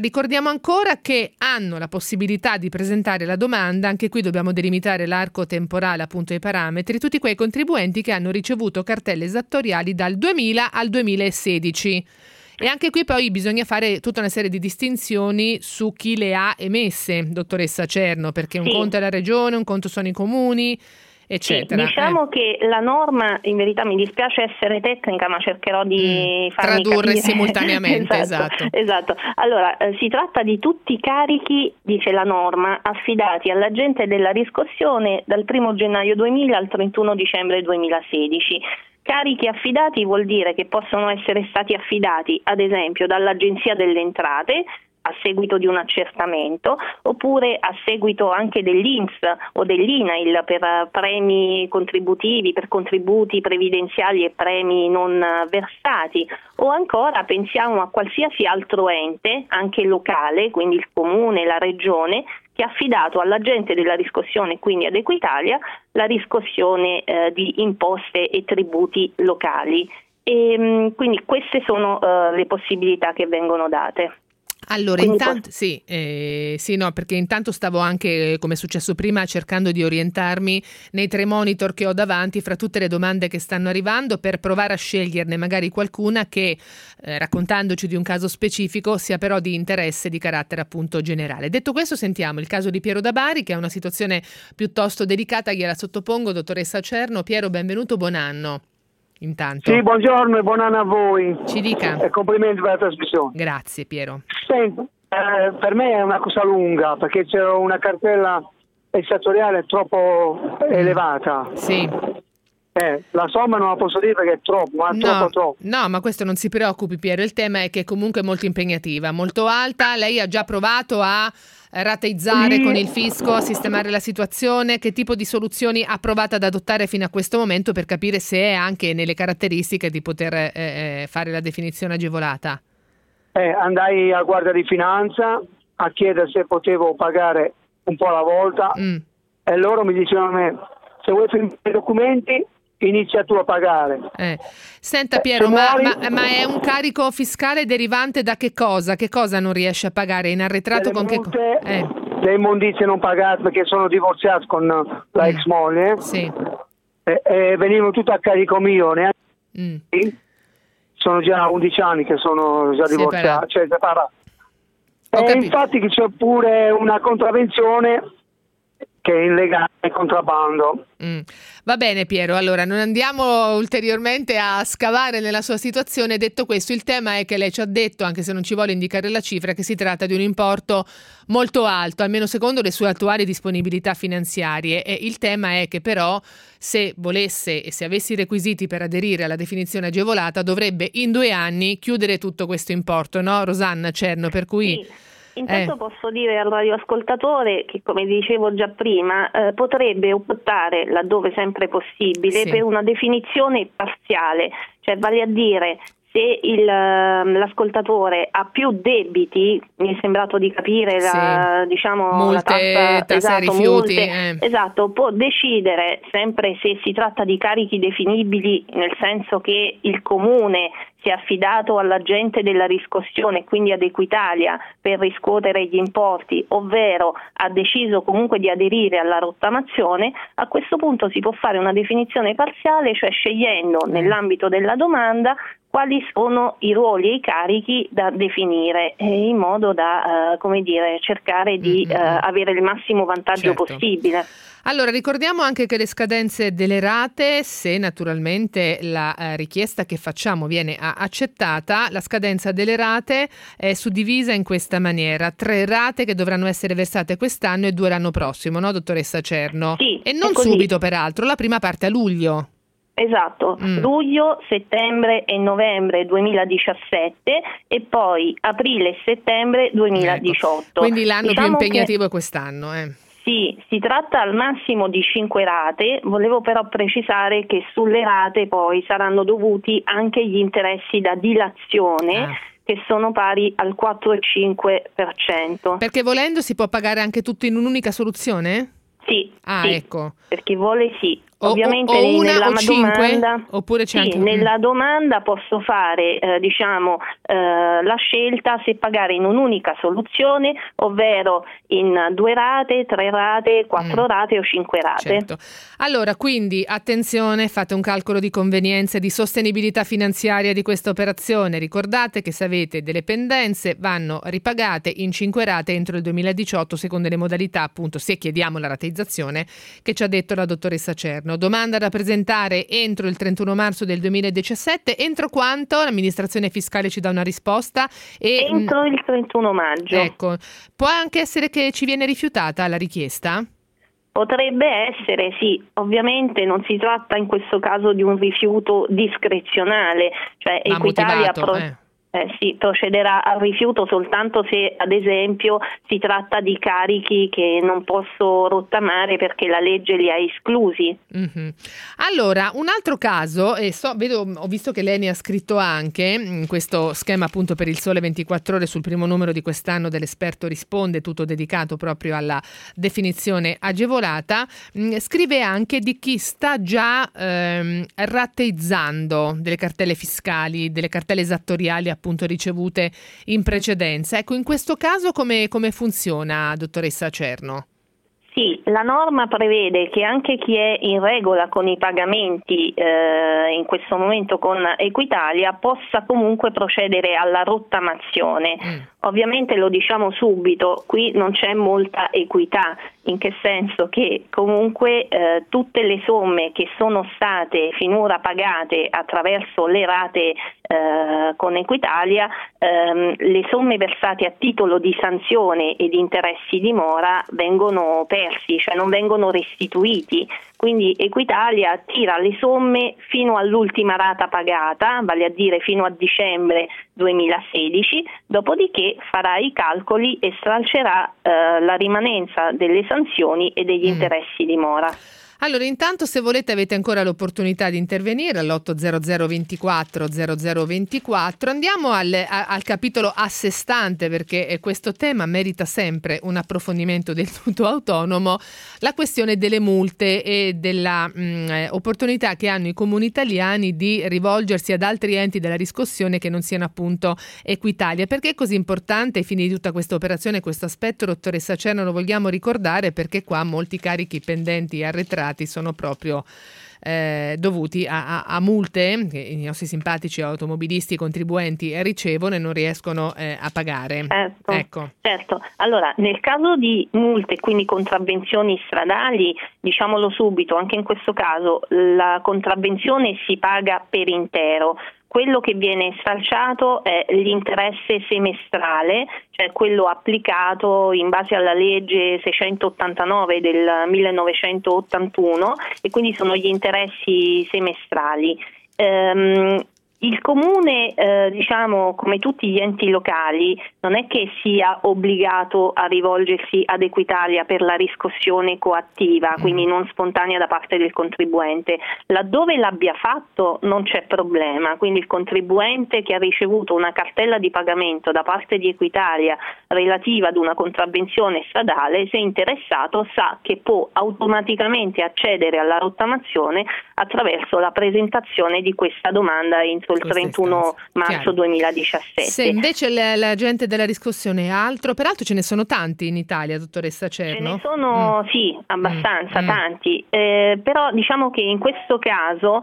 ricordiamo ancora che hanno la possibilità di presentare la domanda, anche qui dobbiamo delimitare l'arco temporale, appunto, i parametri, tutti quei contribuenti che hanno ricevuto cartelle esattoriali dal 2000 al 2016. E anche qui poi bisogna fare tutta una serie di distinzioni su chi le ha emesse, dottoressa Cerno, perché un conto è la regione, un conto sono i comuni, eccetera. Sì, diciamo che la norma, in verità mi dispiace essere tecnica, ma cercherò di farmi tradurre capire. simultaneamente. Esatto. Allora, si tratta di tutti i carichi, dice la norma, affidati all'agente della riscossione dal 1 gennaio 2000 al 31 dicembre 2016. Carichi affidati vuol dire che possono essere stati affidati, ad esempio, dall'Agenzia delle Entrate a seguito di un accertamento, oppure a seguito anche dell'INPS o dell'INAIL per premi contributivi, per contributi previdenziali e premi non versati, o ancora pensiamo a qualsiasi altro ente, anche locale, quindi il comune, la regione, che ha affidato all'agente della riscossione, quindi ad Equitalia, la riscossione di imposte e tributi locali. E quindi queste sono le possibilità che vengono date. Allora, intanto perché intanto stavo anche, come è successo prima, cercando di orientarmi nei 3 monitor che ho davanti fra tutte le domande che stanno arrivando per provare a sceglierne magari qualcuna che, raccontandoci di un caso specifico, sia però di interesse di carattere appunto generale. Detto questo, sentiamo il caso di Piero da Bari, che è una situazione piuttosto delicata, gliela sottopongo, dottoressa Cerno. Piero, benvenuto, buon anno. Intanto. Sì, buongiorno e buon anno a voi. Ci dica. E complimenti per la trasmissione. Grazie, Piero. Senti, per me è una cosa lunga, perché c'è una cartella esattoriale troppo elevata. Sì. La somma non la posso dire perché è troppo, ma troppo. No, ma questo non si preoccupi, Piero. Il tema è che comunque è molto impegnativa, molto alta. Lei ha già provato a rateizzare con il fisco, a sistemare la situazione? Che tipo di soluzioni ha provato ad adottare fino a questo momento per capire se è anche nelle caratteristiche di poter fare la definizione agevolata? Andai a Guardia di Finanza a chiedere se potevo pagare un po' alla volta e loro mi dicevano a me: se vuoi firmare i documenti inizia tu a pagare. Senta Piero, ma è un carico fiscale derivante da che cosa? Che cosa non riesce a pagare? In arretrato con che cosa? Le immondizie non pagate perché sono divorziato con la ex moglie. Sì. E venivano tutte a carico mio, sono già 11 anni che sono già divorziato, cioè separato. E infatti c'è pure una contravvenzione che è illegale, contrabbando. Va bene Piero, allora non andiamo ulteriormente a scavare nella sua situazione. Detto questo, il tema è che lei ci ha detto, anche se non ci vuole indicare la cifra, che si tratta di un importo molto alto, almeno secondo le sue attuali disponibilità finanziarie, e il tema è che però se volesse e se avesse i requisiti per aderire alla definizione agevolata dovrebbe in 2 anni chiudere tutto questo importo, no Rosanna Cerno? Per cui sì. Intanto posso dire al radioascoltatore che, come dicevo già prima, potrebbe optare, laddove sempre possibile, per una definizione parziale, cioè vale a dire se l'ascoltatore ha più debiti, mi è sembrato di capire multe, la tassa, rifiuti, esatto, può decidere, sempre se si tratta di carichi definibili, nel senso che il comune si è affidato all'agente della riscossione, quindi ad Equitalia, per riscuotere gli importi, ovvero ha deciso comunque di aderire alla rottamazione. A questo punto si può fare una definizione parziale, cioè scegliendo nell'ambito della domanda quali sono i ruoli e i carichi da definire, in modo da cercare di avere il massimo vantaggio possibile. Allora, ricordiamo anche che le scadenze delle rate, se naturalmente la richiesta che facciamo viene accettata, la scadenza delle rate è suddivisa in questa maniera: 3 rate che dovranno essere versate quest'anno e 2 l'anno prossimo, no dottoressa Cerno? Sì, e non subito peraltro, la prima parte a luglio. Esatto, luglio, settembre e novembre 2017 e poi aprile e settembre 2018. Ecco. Quindi l'anno più impegnativo è quest'anno. Sì, si tratta al massimo di 5 rate, volevo però precisare che sulle rate poi saranno dovuti anche gli interessi da dilazione che sono pari al 4,5%. Perché volendo si può pagare anche tutto in un'unica soluzione? Sì, ecco. Per chi vuole sì. Ovviamente o una nella o 5? domanda, Oppure c'è anche... nella domanda posso fare la scelta se pagare in un'unica soluzione, ovvero in 2 rate, 3 rate, 4 rate o 5 rate. Certo. Allora, quindi attenzione, fate un calcolo di convenienza e di sostenibilità finanziaria di questa operazione. Ricordate che se avete delle pendenze vanno ripagate in 5 rate entro il 2018 secondo le modalità, appunto, se chiediamo la rateizzazione che ci ha detto la dottoressa Cerno. Domanda da presentare entro il 31 marzo del 2017. Entro quanto l'amministrazione fiscale ci dà una risposta? Entro il 31 maggio. Ecco, può anche essere che ci viene rifiutata la richiesta? Potrebbe essere, sì. Ovviamente non si tratta in questo caso di un rifiuto discrezionale, cioè ma Equitalia motivato, procederà al rifiuto soltanto se, ad esempio, si tratta di carichi che non posso rottamare perché la legge li ha esclusi. Mm-hmm. Allora, un altro caso, ho visto che lei ne ha scritto anche in questo schema appunto per il Sole 24 Ore sul primo numero di quest'anno dell'Esperto Risponde, tutto dedicato proprio alla definizione agevolata, scrive anche di chi sta già rateizzando delle cartelle fiscali, delle cartelle esattoriali appunto ricevute in precedenza. Ecco, in questo caso come funziona, dottoressa Cerno? Sì, la norma prevede che anche chi è in regola con i pagamenti in questo momento con Equitalia possa comunque procedere alla rottamazione. Ovviamente lo diciamo subito, qui non c'è molta equità, in che senso che comunque tutte le somme che sono state finora pagate attraverso le rate con Equitalia, le somme versate a titolo di sanzione e di interessi di mora vengono persi, cioè non vengono restituiti. Quindi Equitalia tira le somme fino all'ultima rata pagata, vale a dire fino a dicembre 2016, dopodiché farà i calcoli e stralcerà la rimanenza delle sanzioni e degli interessi di mora. Allora, intanto, se volete, avete ancora l'opportunità di intervenire all'800 24 0024. Andiamo al capitolo a sé stante, perché questo tema merita sempre un approfondimento del tutto autonomo, la questione delle multe e della opportunità che hanno i comuni italiani di rivolgersi ad altri enti della riscossione che non siano appunto Equitalia. Perché è così importante ai fini di tutta questa operazione questo aspetto, dottoressa Cerno? Lo vogliamo ricordare perché qua molti carichi pendenti e arretrati sono proprio dovuti a multe che i nostri simpatici automobilisti e contribuenti ricevono e non riescono a pagare. Certo. Allora, nel caso di multe, quindi contravvenzioni stradali, diciamolo subito, anche in questo caso la contravvenzione si paga per intero. Quello che viene stralciato è l'interesse semestrale, cioè quello applicato in base alla legge 689 del 1981, e quindi sono gli interessi semestrali. Il comune, come tutti gli enti locali, non è che sia obbligato a rivolgersi ad Equitalia per la riscossione coattiva, quindi non spontanea da parte del contribuente. Laddove l'abbia fatto non c'è problema, quindi il contribuente che ha ricevuto una cartella di pagamento da parte di Equitalia relativa ad una contravvenzione stradale, se interessato sa che può automaticamente accedere alla rottamazione attraverso la presentazione di questa domanda entro il 31 marzo 2017. Se invece la gente della riscossione è altro, peraltro ce ne sono tanti in Italia, dottoressa Cerno? Ce ne sono, sì, abbastanza tanti, però diciamo che in questo caso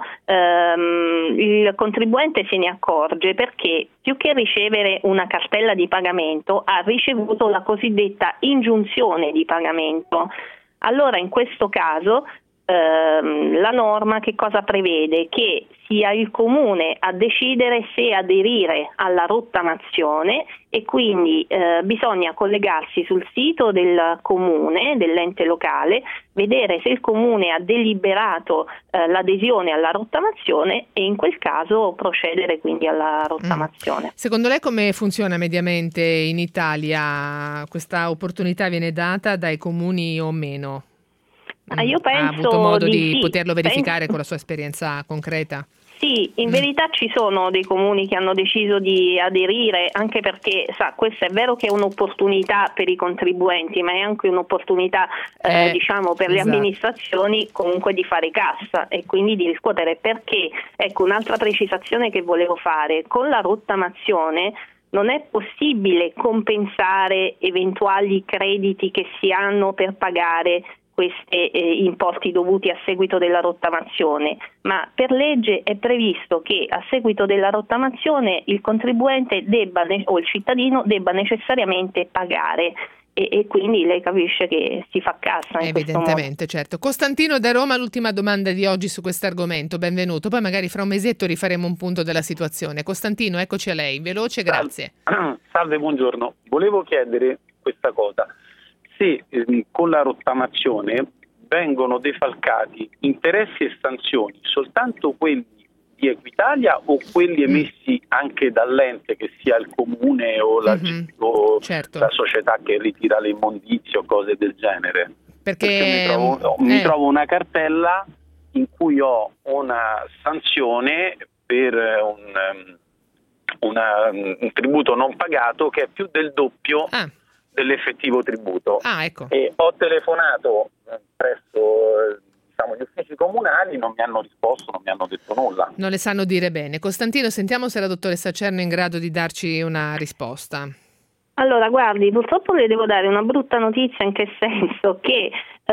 il contribuente se ne accorge perché più che ricevere una cartella di pagamento ha ricevuto la cosiddetta ingiunzione di pagamento. Allora in questo caso la norma che cosa prevede? Che sia il comune a decidere se aderire alla rottamazione e quindi bisogna collegarsi sul sito del comune, dell'ente locale, vedere se il comune ha deliberato l'adesione alla rottamazione e in quel caso procedere quindi alla rottamazione. Secondo lei come funziona mediamente in Italia? Questa opportunità viene data dai comuni o meno? Io penso ha avuto modo di sì. poterlo verificare con la sua esperienza concreta? Sì, in verità ci sono dei comuni che hanno deciso di aderire, anche perché, questo è vero che è un'opportunità per i contribuenti, ma è anche un'opportunità per le amministrazioni comunque di fare cassa e quindi di riscuotere. Perché, ecco, un'altra precisazione che volevo fare: con la rottamazione non è possibile compensare eventuali crediti che si hanno per pagare questi importi dovuti a seguito della rottamazione, ma per legge è previsto che a seguito della rottamazione il contribuente o il cittadino debba necessariamente pagare e quindi lei capisce che si fa cassa in evidentemente, certo. Costantino da Roma, l'ultima domanda di oggi su questo argomento, benvenuto, poi magari fra un mesetto rifaremo un punto della situazione. Costantino, eccoci a lei, veloce, grazie. Salve, buongiorno, volevo chiedere questa cosa: se con la rottamazione vengono defalcati interessi e sanzioni soltanto quelli di Equitalia o quelli emessi anche dall'ente, che sia il comune o la società che ritira le immondizie o cose del genere? Perché mi trovo una cartella in cui ho una sanzione per un tributo non pagato che è più del doppio dell'effettivo tributo. Ecco. E ho telefonato presso gli uffici comunali, non mi hanno risposto, non mi hanno detto nulla. Non le sanno dire bene. Costantino, sentiamo se la dottoressa Cerno è in grado di darci una risposta. Allora, guardi, purtroppo le devo dare una brutta notizia, in che senso che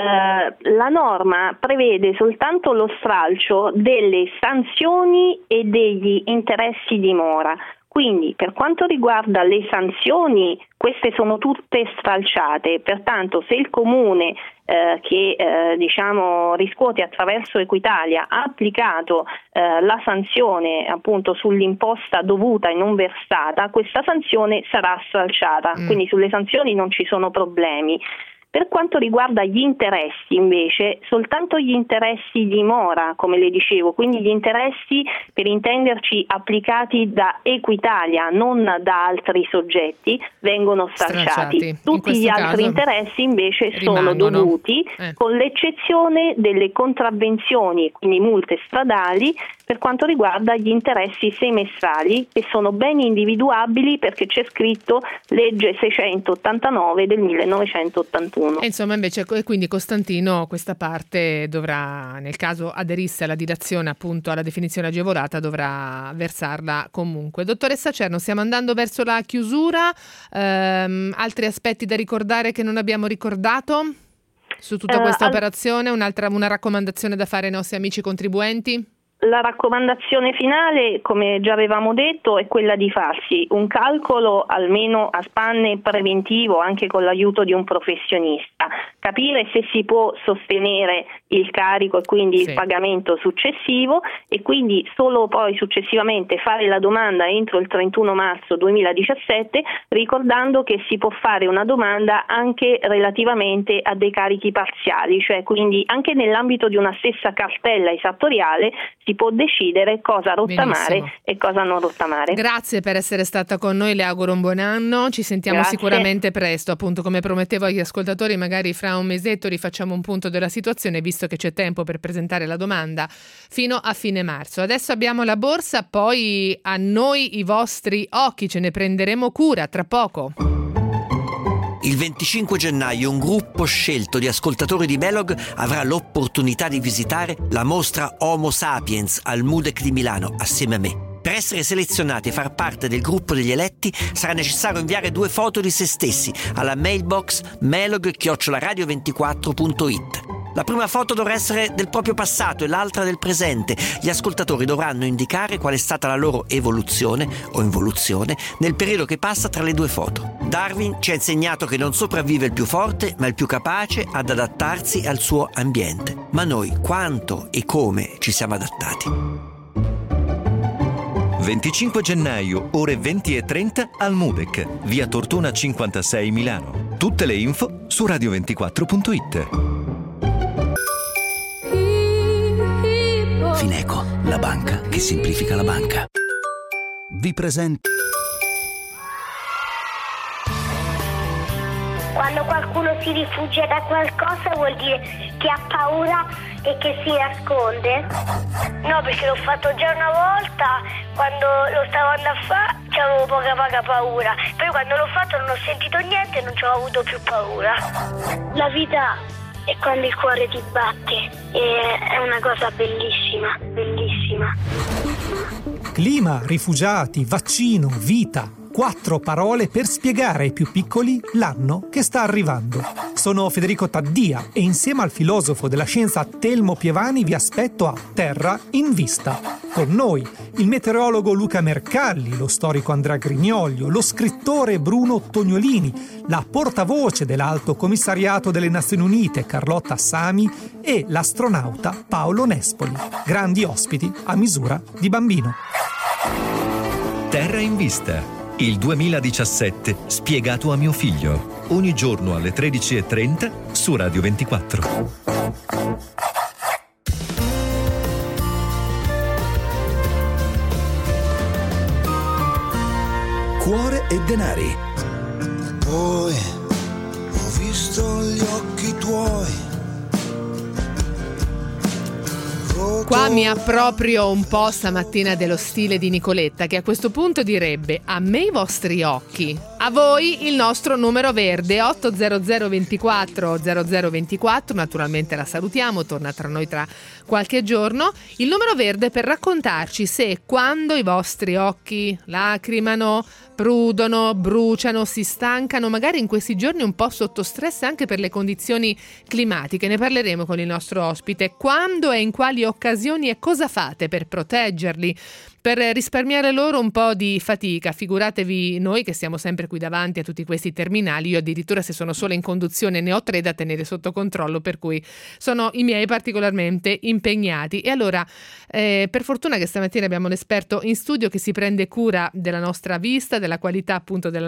la norma prevede soltanto lo stralcio delle sanzioni e degli interessi di mora. Quindi, per quanto riguarda le sanzioni, queste sono tutte stralciate, pertanto se il comune che riscuote attraverso Equitalia ha applicato la sanzione appunto sull'imposta dovuta e non versata, questa sanzione sarà stralciata, quindi sulle sanzioni non ci sono problemi. Per quanto riguarda gli interessi, invece, soltanto gli interessi di mora, come le dicevo, quindi gli interessi, per intenderci, applicati da Equitalia, non da altri soggetti, vengono stralciati. Tutti gli altri interessi, invece, sono dovuti, con l'eccezione delle contravvenzioni, quindi multe stradali, per quanto riguarda gli interessi semestrali, che sono ben individuabili perché c'è scritto legge 689 del 1981. E insomma, invece, quindi Costantino questa parte dovrà, nel caso aderisse alla dilazione appunto alla definizione agevolata, dovrà versarla comunque. Dottoressa Cerno, stiamo andando verso la chiusura, altri aspetti da ricordare che non abbiamo ricordato su tutta questa operazione, una raccomandazione da fare ai nostri amici contribuenti? La raccomandazione finale, come già avevamo detto, è quella di farsi un calcolo almeno a spanne preventivo, anche con l'aiuto di un professionista, capire se si può sostenere il carico e quindi il pagamento successivo, e quindi solo poi successivamente fare la domanda entro il 31 marzo 2017, ricordando che si può fare una domanda anche relativamente a dei carichi parziali, cioè quindi anche nell'ambito di una stessa cartella esattoriale si può decidere cosa rottamare e cosa non rottamare. Grazie per essere stata con noi, le auguro un buon anno, ci sentiamo sicuramente presto, appunto come promettevo agli ascoltatori, magari fra un mesetto rifacciamo un punto della situazione, visto che c'è tempo per presentare la domanda fino a fine marzo. Adesso abbiamo la borsa, poi a noi i vostri occhi, ce ne prenderemo cura tra poco. Il 25 gennaio un gruppo scelto di ascoltatori di Melog avrà l'opportunità di visitare la mostra Homo Sapiens al MUDEC di Milano assieme a me. Per essere selezionati e far parte del gruppo degli eletti sarà necessario inviare 2 foto di se stessi alla mailbox melog@radio24.it. La prima foto dovrà essere del proprio passato e l'altra del presente. Gli ascoltatori dovranno indicare qual è stata la loro evoluzione o involuzione nel periodo che passa tra le 2 foto. Darwin ci ha insegnato che non sopravvive il più forte, ma il più capace ad adattarsi al suo ambiente. Ma noi quanto e come ci siamo adattati? 25 gennaio, ore 20:30 al MUDEC, via Tortona 56 Milano. Tutte le info su radio24.it. Fineco, la banca che semplifica la banca. Vi presento Quando qualcuno si rifugia da qualcosa vuol dire che ha paura e che si nasconde? No, perché l'ho fatto già una volta, quando lo stavo andando a fare avevo poca paura. Poi quando l'ho fatto non ho sentito niente e non ci ho avuto più paura. La vita è quando il cuore ti batte, è una cosa bellissima, bellissima. Clima, rifugiati, vaccino, vita. 4 parole per spiegare ai più piccoli l'anno che sta arrivando. Sono Federico Taddia e insieme al filosofo della scienza Telmo Pievani vi aspetto a Terra in Vista. Con noi il meteorologo Luca Mercalli, lo storico Andrea Grignoglio, lo scrittore Bruno Tognolini, la portavoce dell'Alto Commissariato delle Nazioni Unite Carlotta Sami e l'astronauta Paolo Nespoli. Grandi ospiti a misura di bambino. Terra in Vista. Il 2017 spiegato a mio figlio. Ogni giorno alle 13:30 su Radio 24. Cuore e denari. Poi ho visto gli occhi tuoi. Qua mi approprio un po' stamattina dello stile di Nicoletta, che a questo punto direbbe: a me i vostri occhi, a voi il nostro numero verde 800 24 0024. Naturalmente la salutiamo, torna tra noi tra qualche giorno. Il numero verde per raccontarci se e quando i vostri occhi lacrimano, prudono, bruciano, si stancano, magari in questi giorni un po' sotto stress anche per le condizioni climatiche. Ne parleremo con il nostro ospite. Quando e in quali occasioni e cosa fate per proteggerli, per risparmiare loro un po' di fatica? Figuratevi noi che siamo sempre qui davanti a tutti questi terminali. Io addirittura, se sono solo in conduzione, ne ho 3 da tenere sotto controllo, per cui sono i miei particolarmente impegnati. E allora per fortuna che stamattina abbiamo un esperto in studio che si prende cura della nostra vista, della qualità appunto dei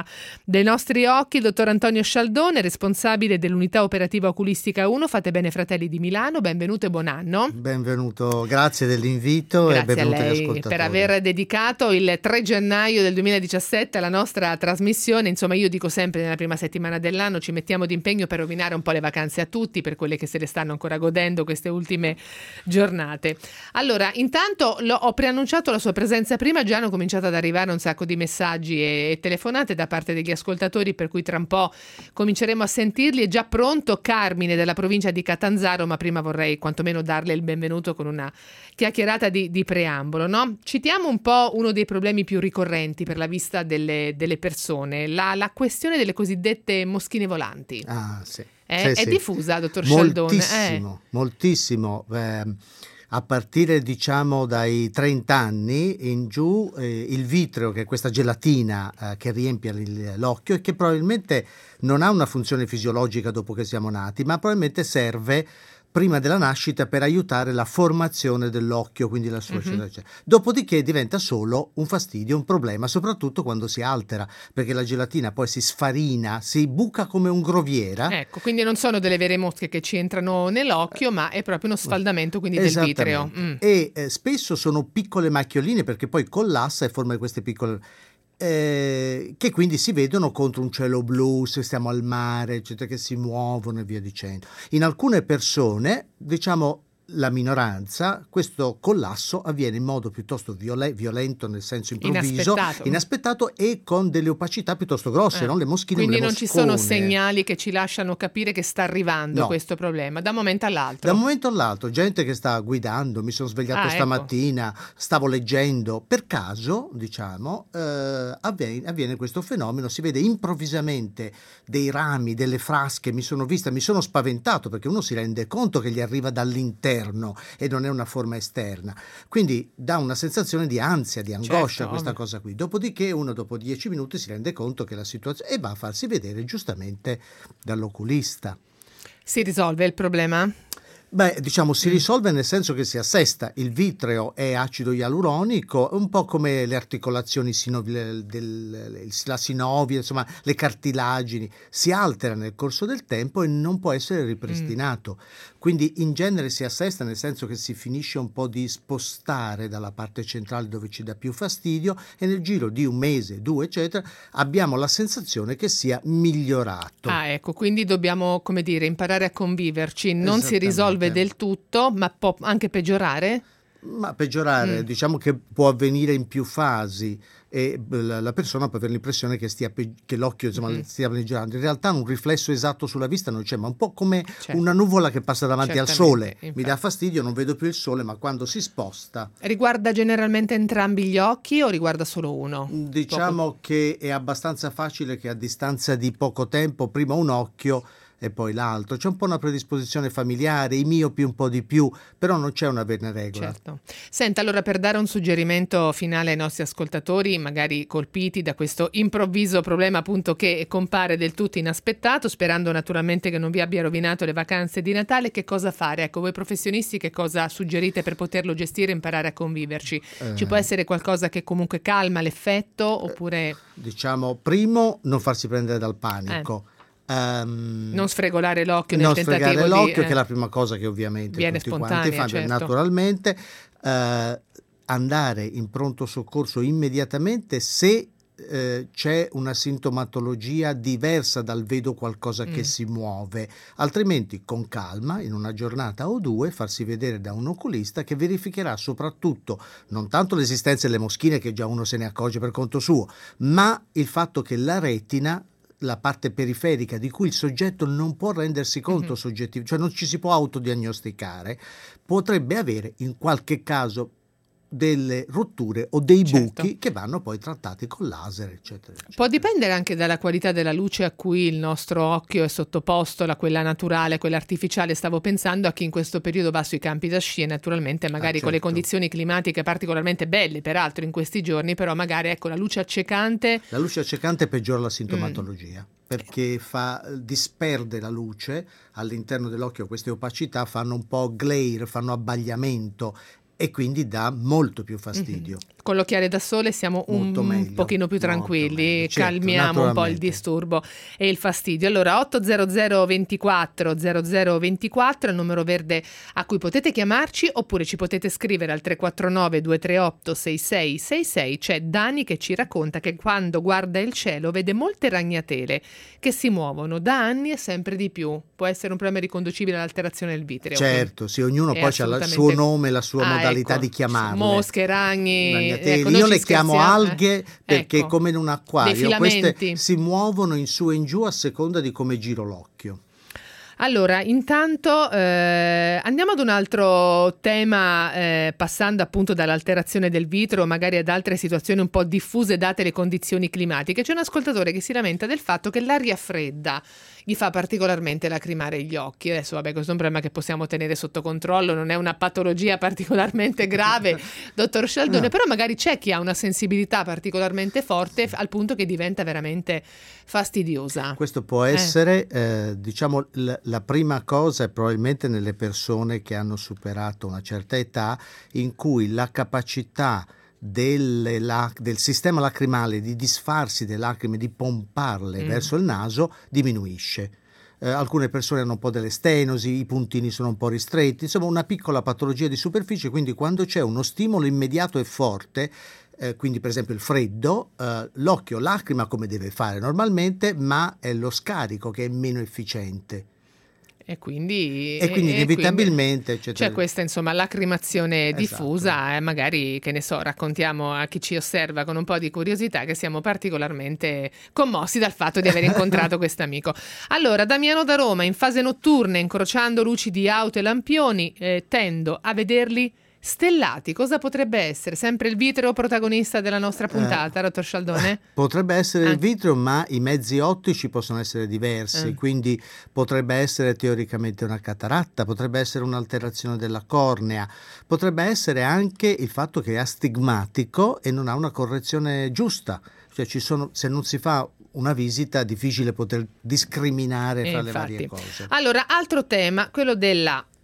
nostri occhi, il dottor Antonio Scialdone, responsabile dell'unità operativa oculistica 1 Fate Bene Fratelli di Milano. Benvenuto e buon anno. Benvenuto, grazie dell'invito. Grazie e benvenuti a lei agli ascoltatori per aver dedicato il 3 gennaio del 2017 alla nostra trasmissione. Insomma, io dico sempre, nella prima settimana dell'anno ci mettiamo d'impegno per rovinare un po' le vacanze a tutti, per quelle che se le stanno ancora godendo queste ultime giornate. Allora, intanto ho preannunciato la sua presenza prima, già hanno cominciato ad arrivare un sacco di messaggi e telefonate da parte degli ascoltatori, per cui tra un po' cominceremo a sentirli. È già pronto Carmine della provincia di Catanzaro, ma prima vorrei quantomeno darle il benvenuto con una chiacchierata di preambolo, no? Citiamo un po' uno dei problemi più ricorrenti per la vista delle persone, la questione delle cosiddette moschine volanti. Ah, sì. È sì. diffusa, dottor Scialdone? Moltissimo. A partire diciamo dai 30 anni in giù, il vitreo, che è questa gelatina che riempie l'occhio e che probabilmente non ha una funzione fisiologica dopo che siamo nati, ma probabilmente serve prima della nascita per aiutare la formazione dell'occhio, quindi la sua Dopodiché diventa solo un fastidio, un problema, soprattutto quando si altera, perché la gelatina poi si sfarina, si buca come un groviera. Ecco, quindi non sono delle vere mosche che ci entrano nell'occhio, ma è proprio uno sfaldamento quindi del vitreo. E spesso sono piccole macchioline, perché poi collassa e forma queste piccole che quindi si vedono contro un cielo blu, se stiamo al mare, eccetera, che si muovono e via dicendo. In alcune persone, diciamo la minoranza, questo collasso avviene in modo piuttosto violento, nel senso improvviso, inaspettato e con delle opacità piuttosto grosse, no? Le moschine. Quindi non ci sono segnali che ci lasciano capire che sta arrivando questo problema, da un momento all'altro. Da un momento all'altro, gente che sta guidando, mi sono svegliato stamattina, stavo leggendo, per caso, diciamo, avviene questo fenomeno, si vede improvvisamente dei rami, delle frasche, mi sono spaventato, perché uno si rende conto che gli arriva dall'interno e non è una forma esterna, quindi dà una sensazione di ansia, di angoscia, questa cosa qui. Dopodiché uno dopo 10 minuti si rende conto che la situazione e va a farsi vedere giustamente dall'oculista. Si risolve il problema? Beh, diciamo si risolve nel senso che si assesta. Il vitreo è acido ialuronico, un po' come le articolazioni la sinovia, insomma le cartilagini, si altera nel corso del tempo e non può essere ripristinato. Quindi in genere si assesta nel senso che si finisce un po' di spostare dalla parte centrale dove ci dà più fastidio e nel giro di 1 mese, 2 eccetera abbiamo la sensazione che sia migliorato. Ecco, quindi dobbiamo, come dire, imparare a conviverci. Non si risolve del tutto, ma può anche peggiorare? Ma peggiorare, diciamo che può avvenire in più fasi e la persona può avere l'impressione che l'occhio stia peggiorando. In realtà un riflesso esatto sulla vista non c'è, ma un po' come una nuvola che passa davanti al sole. Infatti. Mi dà fastidio, non vedo più il sole, ma quando si sposta... Riguarda generalmente entrambi gli occhi o riguarda solo uno? Diciamo che è abbastanza facile che a distanza di poco tempo, prima un occhio e poi l'altro. C'è un po' una predisposizione familiare, i miopi un po' di più, però non c'è una vera regola. Certo. Senta, allora, per dare un suggerimento finale ai nostri ascoltatori, magari colpiti da questo improvviso problema appunto che compare del tutto inaspettato, sperando naturalmente che non vi abbia rovinato le vacanze di Natale, che cosa fare? Ecco, voi professionisti che cosa suggerite per poterlo gestire e imparare a conviverci? Ci può essere qualcosa che comunque calma l'effetto oppure... Diciamo, primo, non farsi prendere dal panico. Non sfregolare l'occhio nel tentativo sfregare l'occhio, che è la prima cosa che ovviamente viene tutti spontanea, quanti fanno, certo. Naturalmente andare in pronto soccorso immediatamente se c'è una sintomatologia diversa dal vedo qualcosa che si muove, altrimenti con calma in una giornata o 2 farsi vedere da un oculista che verificherà soprattutto non tanto l'esistenza delle moschine, che già uno se ne accorge per conto suo, ma il fatto che la retina, la parte periferica di cui il soggetto non può rendersi conto soggettivo, cioè non ci si può autodiagnosticare, potrebbe avere in qualche caso delle rotture o dei buchi che vanno poi trattati con laser, eccetera, eccetera. Può dipendere anche dalla qualità della luce a cui il nostro occhio è sottoposto, quella naturale, quella artificiale. Stavo pensando a chi in questo periodo va sui campi da sci e naturalmente magari con le condizioni climatiche particolarmente belle, peraltro in questi giorni, però magari ecco la luce accecante. La luce accecante peggiora la sintomatologia. Perché disperde la luce all'interno dell'occhio, queste opacità fanno un po' glare, fanno abbagliamento e quindi dà molto più fastidio. Con l'occhiale da sole siamo un pochino più tranquilli, calmiamo un po' il disturbo e il fastidio. Allora 800 24 0024 è il numero verde a cui potete chiamarci, oppure ci potete scrivere al 349 238 6666. C'è Dani che ci racconta che quando guarda il cielo vede molte ragnatele che si muovono da anni e sempre di più. Può essere un problema riconducibile all'alterazione del vitreo. Certo, sì, ognuno poi ha il suo nome, la sua modalità di chiamarle. Mosche, ragni, io le chiamo alghe perché come in un acquario queste si muovono in su e in giù a seconda di come giro l'occhio. Allora, intanto andiamo ad un altro tema, passando appunto dall'alterazione del vitreo magari ad altre situazioni un po' diffuse date le condizioni climatiche. C'è un ascoltatore che si lamenta del fatto che l'aria fredda gli fa particolarmente lacrimare gli occhi. Adesso vabbè, questo è un problema che possiamo tenere sotto controllo, non è una patologia particolarmente grave, dottor Scialdone, però magari c'è chi ha una sensibilità particolarmente forte al punto che diventa veramente fastidiosa. Questo può essere, diciamo, la prima cosa è probabilmente nelle persone che hanno superato una certa età, in cui la capacità del sistema lacrimale di disfarsi delle lacrime, di pomparle verso il naso diminuisce. Alcune persone hanno un po' delle stenosi, i puntini sono un po' ristretti, insomma una piccola patologia di superficie, quindi quando c'è uno stimolo immediato e forte, quindi per esempio il freddo, l'occhio lacrima come deve fare normalmente, ma è lo scarico che è meno efficiente. E quindi inevitabilmente c'è questa insomma lacrimazione diffusa, magari, che ne so, raccontiamo a chi ci osserva con un po' di curiosità che siamo particolarmente commossi dal fatto di aver incontrato quest'amico. Allora, Damiano da Roma: in fase notturna, incrociando luci di auto e lampioni, tendo a vederli stellati. Cosa potrebbe essere? Sempre il vitreo protagonista della nostra puntata, dottor Scialdone? Potrebbe essere il vitreo, ma i mezzi ottici possono essere diversi, quindi potrebbe essere teoricamente una cataratta, potrebbe essere un'alterazione della cornea, potrebbe essere anche il fatto che è astigmatico e non ha una correzione giusta, cioè se non si fa una visita è difficile poter discriminare fra le varie cose. Allora, altro tema, quello della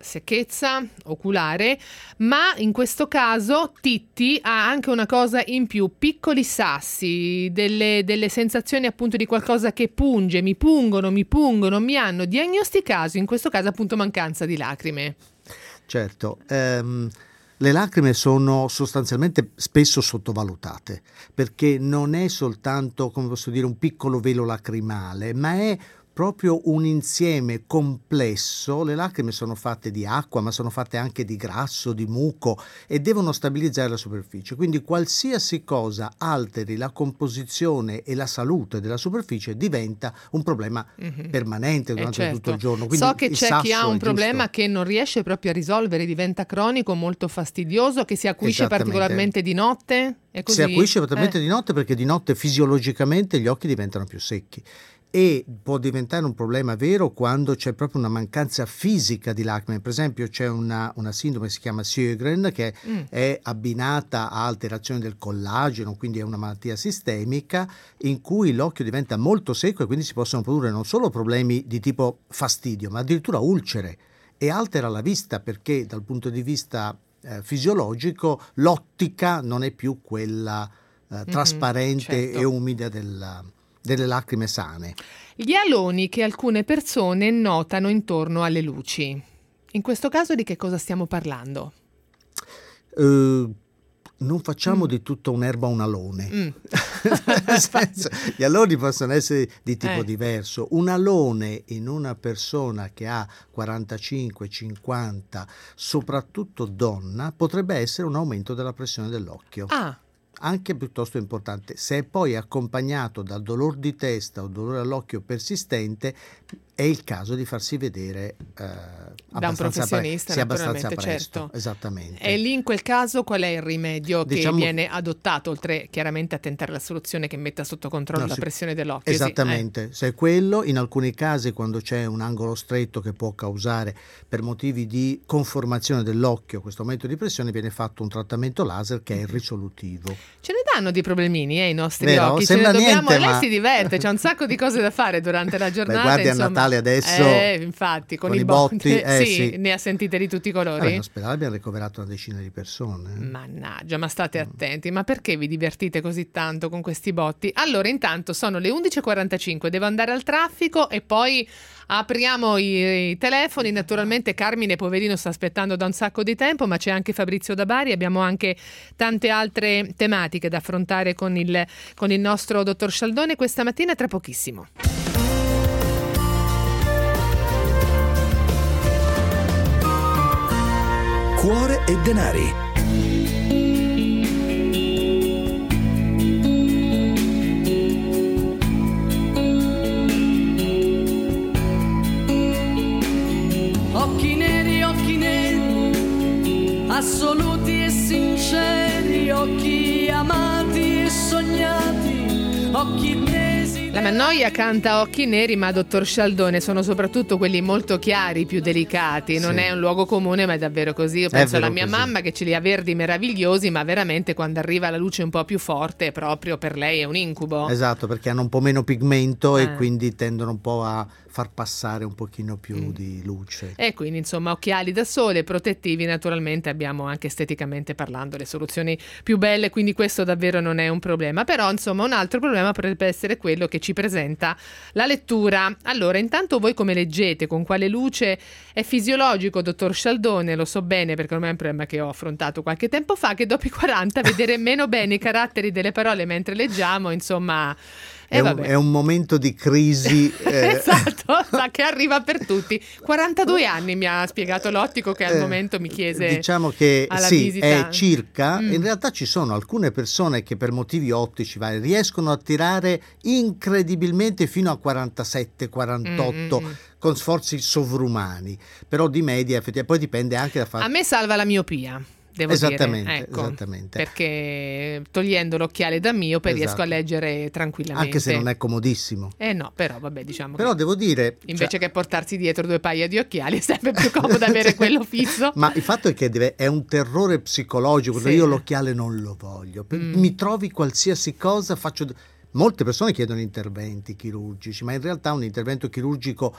secchezza oculare, ma in questo caso Titti ha anche una cosa in più, piccoli sassi, delle sensazioni appunto di qualcosa che punge, mi pungono, mi hanno diagnosticato in questo caso appunto mancanza di lacrime. Certo, le lacrime sono sostanzialmente spesso sottovalutate, perché non è soltanto, come posso dire, un piccolo velo lacrimale, ma è proprio un insieme complesso. Le lacrime sono fatte di acqua, ma sono fatte anche di grasso, di muco, e devono stabilizzare la superficie. Quindi qualsiasi cosa alteri la composizione e la salute della superficie diventa un problema permanente durante tutto il giorno. Quindi so che c'è chi ha un problema che non riesce proprio a risolvere, diventa cronico, molto fastidioso, che si acuisce particolarmente di notte. È così? Si acuisce particolarmente di notte, perché di notte fisiologicamente gli occhi diventano più secchi. E può diventare un problema vero quando c'è proprio una mancanza fisica di lacrime. Per esempio c'è una sindrome che si chiama Sjögren, che è abbinata a alterazione del collageno, quindi è una malattia sistemica in cui l'occhio diventa molto secco e quindi si possono produrre non solo problemi di tipo fastidio, ma addirittura ulcere, e altera la vista, perché dal punto di vista fisiologico l'ottica non è più quella trasparente e umida delle lacrime sane. Gli aloni che alcune persone notano intorno alle luci. In questo caso di che cosa stiamo parlando? Non facciamo di tutta un'erba un alone. Nel senso, gli aloni possono essere di tipo diverso. Un alone in una persona che ha 45, 50, soprattutto donna, potrebbe essere un aumento della pressione dell'occhio. Anche piuttosto importante. Se è poi accompagnato dal dolore di testa o dolore all'occhio persistente, è il caso di farsi vedere da un professionista, abbastanza presto. Certo. Esattamente. E lì in quel caso qual è il rimedio che viene adottato, oltre chiaramente a tentare la soluzione che metta sotto controllo la pressione dell'occhio? Esattamente, se è quello, in alcuni casi quando c'è un angolo stretto che può causare per motivi di conformazione dell'occhio questo aumento di pressione, viene fatto un trattamento laser che è risolutivo. Ce ne danno di problemini i nostri Vero? occhi, Sembra ce ne dobbiamo, niente, lei si diverte, c'è un sacco di cose da fare durante la giornata. Guardi, insomma, a Natale adesso infatti con i botti sì, ne ha sentite di tutti i colori. In ospedale abbiamo ricoverato una decina di persone. Mannaggia, ma state attenti, ma perché vi divertite così tanto con questi botti? Allora, intanto sono le 11.45, devo andare al traffico e poi apriamo i telefoni. Naturalmente Carmine poverino sta aspettando da un sacco di tempo, ma c'è anche Fabrizio da Bari, abbiamo anche tante altre tematiche da affrontare con il nostro dottor Scialdone questa mattina, tra pochissimo. Cuore e denari. Occhi neri, assoluti e sinceri, occhi amati e sognati, occhi presi. La Mannoia canta Occhi neri, ma dottor Scialdone sono soprattutto quelli molto chiari, più delicati. Non è un luogo comune, ma è davvero così. Io penso alla mia mamma che ce li ha verdi meravigliosi, ma veramente quando arriva la luce un po' più forte, proprio per lei è un incubo. Esatto, perché hanno un po' meno pigmento e quindi tendono un po' a far passare un pochino più di luce. E quindi insomma occhiali da sole, protettivi, naturalmente abbiamo anche esteticamente parlando le soluzioni più belle, quindi questo davvero non è un problema. Però insomma un altro problema potrebbe essere quello che ci presenta la lettura. Allora, intanto voi come leggete? Con quale luce? È fisiologico, dottor Scialdone? Lo so bene perché ormai è un problema che ho affrontato qualche tempo fa, che dopo i 40 vedere meno bene i caratteri delle parole mentre leggiamo, insomma... È un momento di crisi esatto, che arriva per tutti. 42 anni mi ha spiegato l'ottico che al momento mi chiese, diciamo che alla sì, visita. È circa. In realtà ci sono alcune persone che per motivi ottici riescono a tirare incredibilmente fino a 47, 48 con sforzi sovrumani, però di media effettivamente poi dipende anche da fare. A me salva la miopia. Devo esattamente, dire. Ecco, esattamente. Perché togliendo l'occhiale da miope riesco a leggere tranquillamente. Anche se non è comodissimo. No, però vabbè, diciamo però che devo dire, invece che portarsi dietro 2 paia di occhiali è sempre più comodo avere quello fisso. Ma il fatto è che è un terrore psicologico. Sì. Io l'occhiale non lo voglio. Mi trovi qualsiasi cosa, faccio... Molte persone chiedono interventi chirurgici, ma in realtà un intervento chirurgico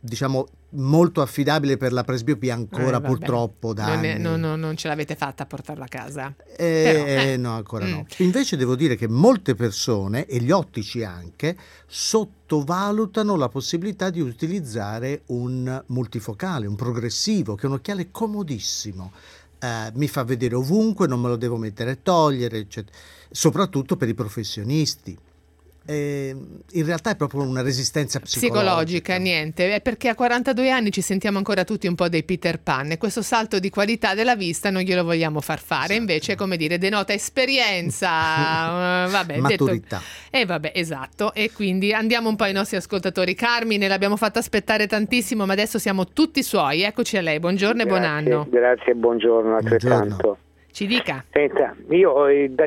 diciamo molto affidabile per la presbiopia ancora purtroppo da anni. Non ce l'avete fatta a portarla a casa? No, ancora no. Invece devo dire che molte persone, e gli ottici anche, sottovalutano la possibilità di utilizzare un multifocale, un progressivo, che è un occhiale comodissimo. Mi fa vedere ovunque, non me lo devo mettere e togliere, eccetera. Soprattutto per i professionisti. In realtà è proprio una resistenza psicologica. Niente, è perché a 42 anni ci sentiamo ancora tutti un po' dei Peter Pan, e questo salto di qualità della vista non glielo vogliamo far fare, invece, come dire, denota esperienza, maturità. Esatto, e quindi andiamo un po' ai nostri ascoltatori. Carmine, l'abbiamo fatta aspettare tantissimo, ma adesso siamo tutti suoi, eccoci a lei, buongiorno e buon anno. Grazie, buongiano altrettanto. Ci dica. Senta, io da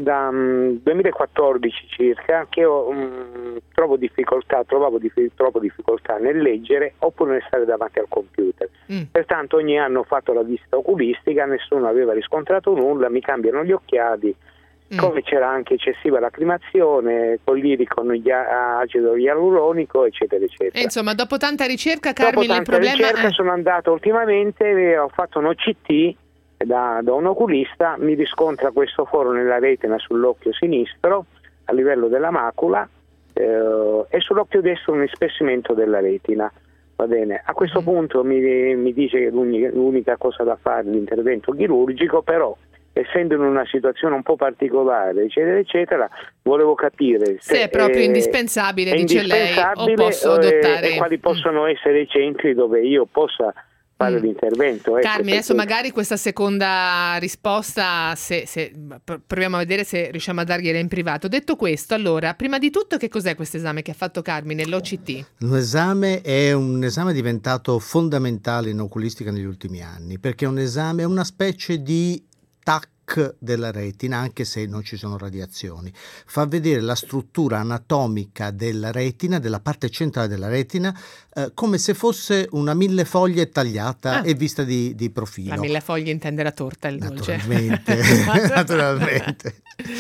2014 circa che trovavo difficoltà nel leggere oppure nel stare davanti al computer. Pertanto ogni anno ho fatto la visita oculistica, nessuno aveva riscontrato nulla, mi cambiano gli occhiali, come c'era anche eccessiva lacrimazione, colliri con acido ialuronico, eccetera, eccetera. E insomma, dopo tanta ricerca, Carmine, il problema sono andato ultimamente, ho fatto un OCT da un oculista, mi riscontra questo foro nella retina sull'occhio sinistro a livello della macula e sull'occhio destro un ispessimento della retina. Va bene, a questo punto mi dice che l'unica cosa da fare è l'intervento chirurgico, però essendo in una situazione un po' particolare, eccetera, eccetera, volevo capire se è proprio indispensabile, dice lei, o posso adottare e quali possono essere i centri dove io possa fare l'intervento. Carmine, adesso magari questa seconda risposta se proviamo a vedere se riusciamo a dargliela in privato. Detto questo, allora, prima di tutto, che cos'è questo esame che ha fatto Carmine, l'OCT? L'esame è un esame diventato fondamentale in oculistica negli ultimi anni, perché è un esame, è una specie di TAC della retina, anche se non ci sono radiazioni. Fa vedere la struttura anatomica della retina, della parte centrale della retina, come se fosse una millefoglie tagliata e vista di profilo. La millefoglie intende la torta, il dolce. Naturalmente.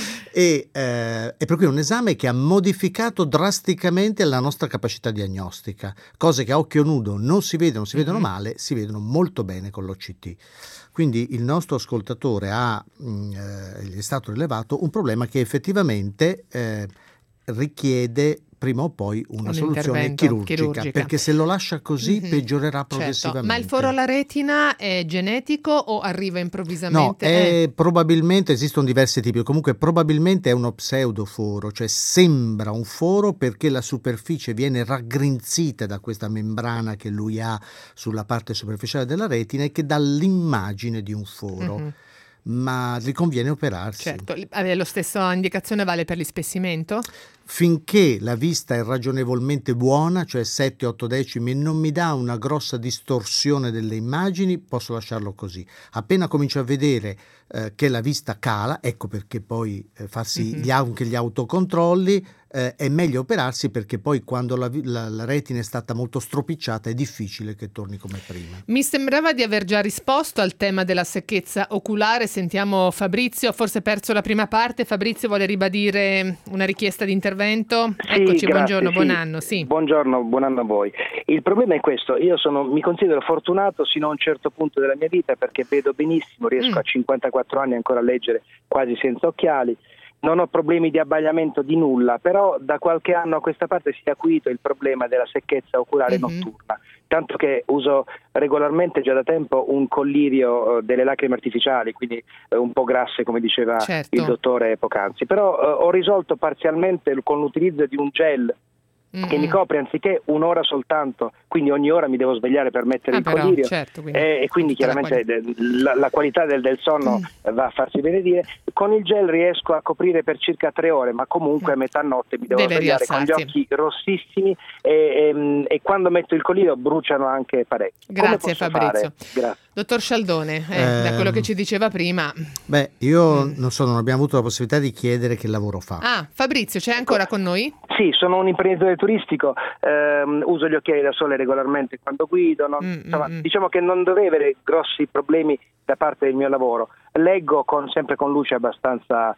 E è proprio un esame che ha modificato drasticamente la nostra capacità diagnostica. Cose che a occhio nudo non si vedono male, si vedono molto bene con l'OCT. Quindi il nostro ascoltatore gli è stato rilevato un problema che effettivamente richiede prima o poi una soluzione chirurgica, perché se lo lascia così peggiorerà progressivamente. Ma il foro alla retina è genetico o arriva improvvisamente? No, probabilmente esistono diversi tipi, comunque probabilmente è uno pseudoforo, cioè sembra un foro perché la superficie viene raggrinzita da questa membrana che lui ha sulla parte superficiale della retina e che dà l'immagine di un foro. Ma gli conviene operarsi. Certo, lo stesso indicazione vale per l'ispessimento? Finché la vista è ragionevolmente buona, cioè 7-8 decimi, e non mi dà una grossa distorsione delle immagini, posso lasciarlo così. Appena comincio a vedere che la vista cala, ecco perché poi farsi anche gli autocontrolli, è meglio operarsi, perché poi quando la retina è stata molto stropicciata è difficile che torni come prima. Mi sembrava di aver già risposto al tema della secchezza oculare. Sentiamo Fabrizio, forse perso la prima parte. Fabrizio vuole ribadire una richiesta di intervento. Sì, eccoci, grazie, buongiorno, buon anno. Sì. Buongiorno, buon anno a voi. Il problema è questo: io mi considero fortunato sino a un certo punto della mia vita, perché vedo benissimo, riesco a 54 anni ancora a leggere quasi senza occhiali. Non ho problemi di abbagliamento di nulla, però da qualche anno a questa parte si è acuito il problema della secchezza oculare notturna, tanto che uso regolarmente già da tempo un collirio delle lacrime artificiali, quindi un po' grasse, come diceva il dottore poc'anzi, però ho risolto parzialmente con l'utilizzo di un gel che mi copre anziché un'ora soltanto, quindi ogni ora mi devo svegliare per mettere il collirio, e quindi chiaramente la qualità del sonno va a farsi benedire. Con il gel riesco a coprire per circa 3 ore, ma comunque a metà notte mi devo svegliare con gli occhi rossissimi e quando metto il collirio bruciano anche parecchio. Grazie Fabrizio. Grazie. Dottor Scialdone, da quello che ci diceva prima. Io non abbiamo avuto la possibilità di chiedere che lavoro fa. Fabrizio, c'è ancora con noi? Sì, sono un imprenditore turistico, uso gli occhiali da sole regolarmente quando guido, insomma, diciamo che non dovrei avere grossi problemi da parte del mio lavoro, leggo sempre con luce abbastanza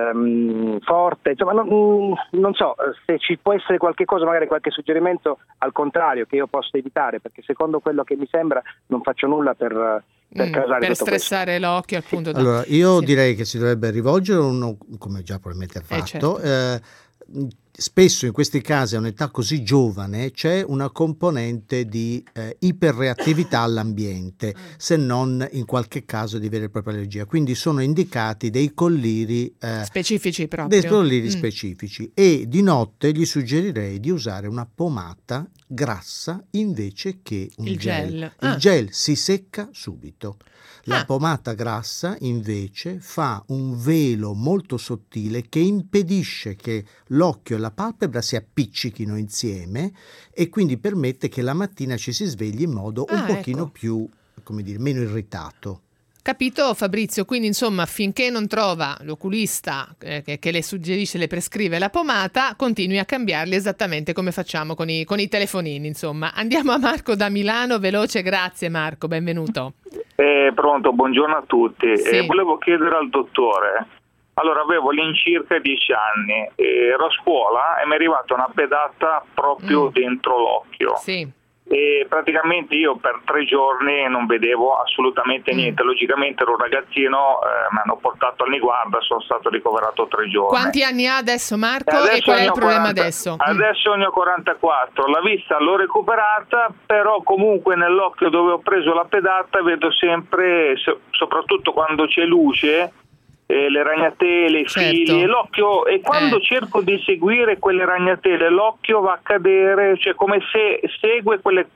forte, insomma non so se ci può essere qualche cosa, magari qualche suggerimento al contrario che io posso evitare, perché secondo quello che mi sembra non faccio nulla per causare per tutto stressare questo. l'occhio, appunto. Allora, io direi che si dovrebbe rivolgere uno, come già probabilmente ha fatto, certo. Spesso in questi casi a un'età così giovane c'è una componente di iperreattività all'ambiente, se non in qualche caso di vera e propria allergia. Quindi sono indicati dei colliri specifici proprio. Dei colliri specifici, e di notte gli suggerirei di usare una pomata grassa invece che un gel. Il gel si secca subito. La pomata grassa invece fa un velo molto sottile che impedisce che l'occhio e la palpebra si appiccichino insieme, e quindi permette che la mattina ci si svegli in modo un pochino più, come dire, meno irritato. Capito, Fabrizio? Quindi insomma, finché non trova l'oculista che le suggerisce, le prescrive la pomata, continui a cambiarli esattamente come facciamo con i telefonini. Insomma, andiamo a Marco da Milano, veloce. Grazie Marco, benvenuto. Pronto, buongiorno a tutti. Sì. Volevo chiedere al dottore, allora avevo all'incirca 10 anni, ero a scuola e mi è arrivata una pedata proprio dentro l'occhio. Sì. E praticamente io per 3 giorni non vedevo assolutamente niente. Logicamente ero un ragazzino, mi hanno portato al Niguarda, sono stato ricoverato 3 giorni. Quanti anni ha adesso Marco e qual è il problema adesso? Adesso ne ho 44, la vista l'ho recuperata, però comunque nell'occhio dove ho preso la pedata vedo sempre, soprattutto quando c'è luce, le ragnatele, i fili, e l'occhio, e quando cerco di seguire quelle ragnatele l'occhio va a cadere, cioè come se segue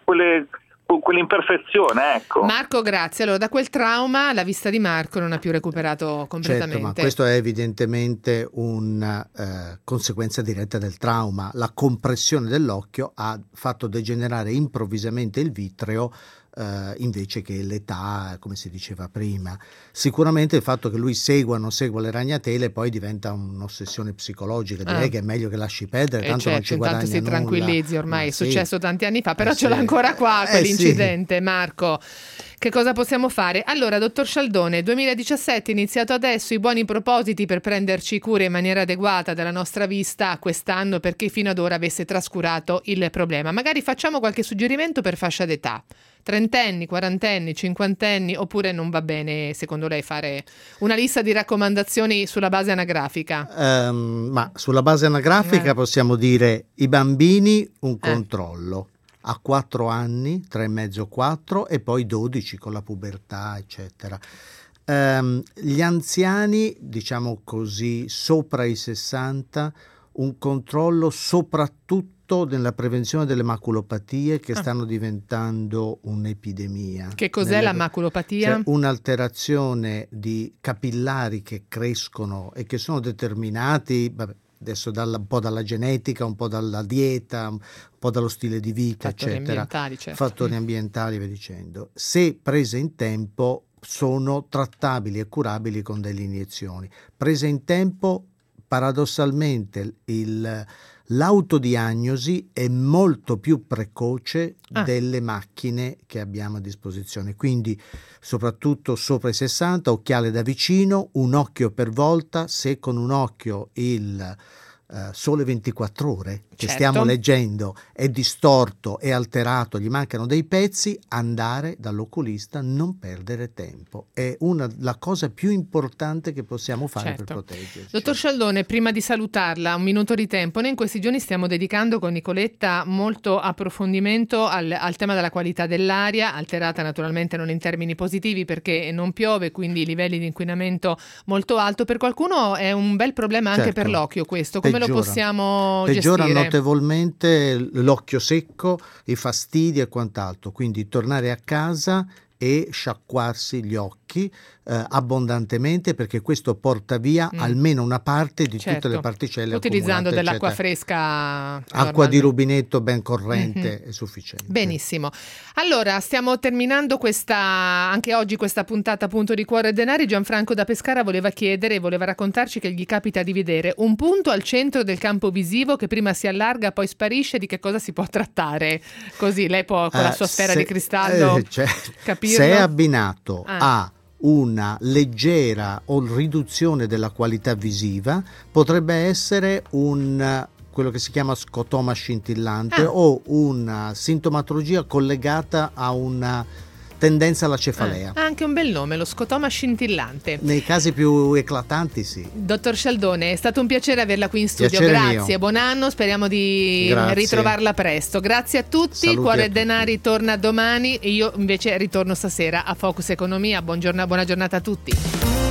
quell'imperfezione, ecco. Marco, grazie. Allora, da quel trauma la vista di Marco non ha più recuperato completamente. Certo, ma questo è evidentemente una conseguenza diretta del trauma. La compressione dell'occhio ha fatto degenerare improvvisamente il vitreo, invece che l'età, come si diceva prima. Sicuramente il fatto che lui segua o non segua le ragnatele poi diventa un'ossessione psicologica. Direi che è meglio che lasci perdere, tanto non ci guadagna nulla. Intanto si tranquillizzi, ormai è successo tanti anni fa, però ce l'ha ancora qua quell'incidente. Marco, che cosa possiamo fare? Allora, dottor Scialdone, 2017 iniziato adesso, i buoni propositi per prenderci cura in maniera adeguata della nostra vista quest'anno, perché fino ad ora avesse trascurato il problema. Magari facciamo qualche suggerimento per fascia d'età. 30enni, 40enni, 50enni, oppure non va bene secondo lei fare una lista di raccomandazioni sulla base anagrafica? Ma sulla base anagrafica possiamo dire i bambini un controllo a 4 anni, 3,5-4 e poi 12 con la pubertà, eccetera. Gli anziani, diciamo così, sopra i 60, un controllo soprattutto nella prevenzione delle maculopatie che stanno diventando un'epidemia. Che cos'è la maculopatia? Cioè un'alterazione di capillari che crescono e che sono determinati, adesso un po' dalla genetica, un po' dalla dieta, un po' dallo stile di vita, fattori eccetera. Ambientali, certo. Fattori ambientali, via dicendo. Se prese in tempo sono trattabili e curabili con delle iniezioni. Prese in tempo, paradossalmente, l'autodiagnosi è molto più precoce delle macchine che abbiamo a disposizione, quindi soprattutto sopra i 60, occhiale da vicino, un occhio per volta. Se con un occhio il Sole 24 Ore che stiamo leggendo è distorto, è alterato, gli mancano dei pezzi, andare dall'oculista, non perdere tempo, è la cosa più importante che possiamo fare per proteggerci. Dottor Scialdone, prima di salutarla, un minuto di tempo. Noi in questi giorni stiamo dedicando con Nicoletta molto approfondimento al tema della qualità dell'aria, alterata naturalmente non in termini positivi perché non piove, quindi livelli di inquinamento molto alto. Per qualcuno è un bel problema anche per l'occhio questo, come lo possiamo gestire? Notevolmente l'occhio secco, i fastidi e quant'altro, quindi tornare a casa e sciacquarsi gli occhi abbondantemente, perché questo porta via almeno una parte di tutte le particelle utilizzando accumulate, dell'acqua fresca, acqua di rubinetto ben corrente è sufficiente. Benissimo. Allora, stiamo terminando anche oggi questa puntata Punto di Cuore e Denari. Gianfranco da Pescara voleva raccontarci che gli capita di vedere un punto al centro del campo visivo che prima si allarga poi sparisce. Di che cosa si può trattare? Così lei può con la sua sfera di cristallo capirlo. Se è abbinato a una leggera o riduzione della qualità visiva, potrebbe essere quello che si chiama scotoma scintillante o una sintomatologia collegata a una tendenza alla cefalea. Ha anche un bel nome, lo scotoma scintillante. Nei casi più eclatanti sì. Dottor Scialdone, è stato un piacere averla qui in studio. Piacere grazie, mio. Buon anno, speriamo di ritrovarla presto. Grazie a tutti. Saluti Cuore a e Denari torna domani e io invece ritorno stasera a Focus Economia. Buona giornata a tutti.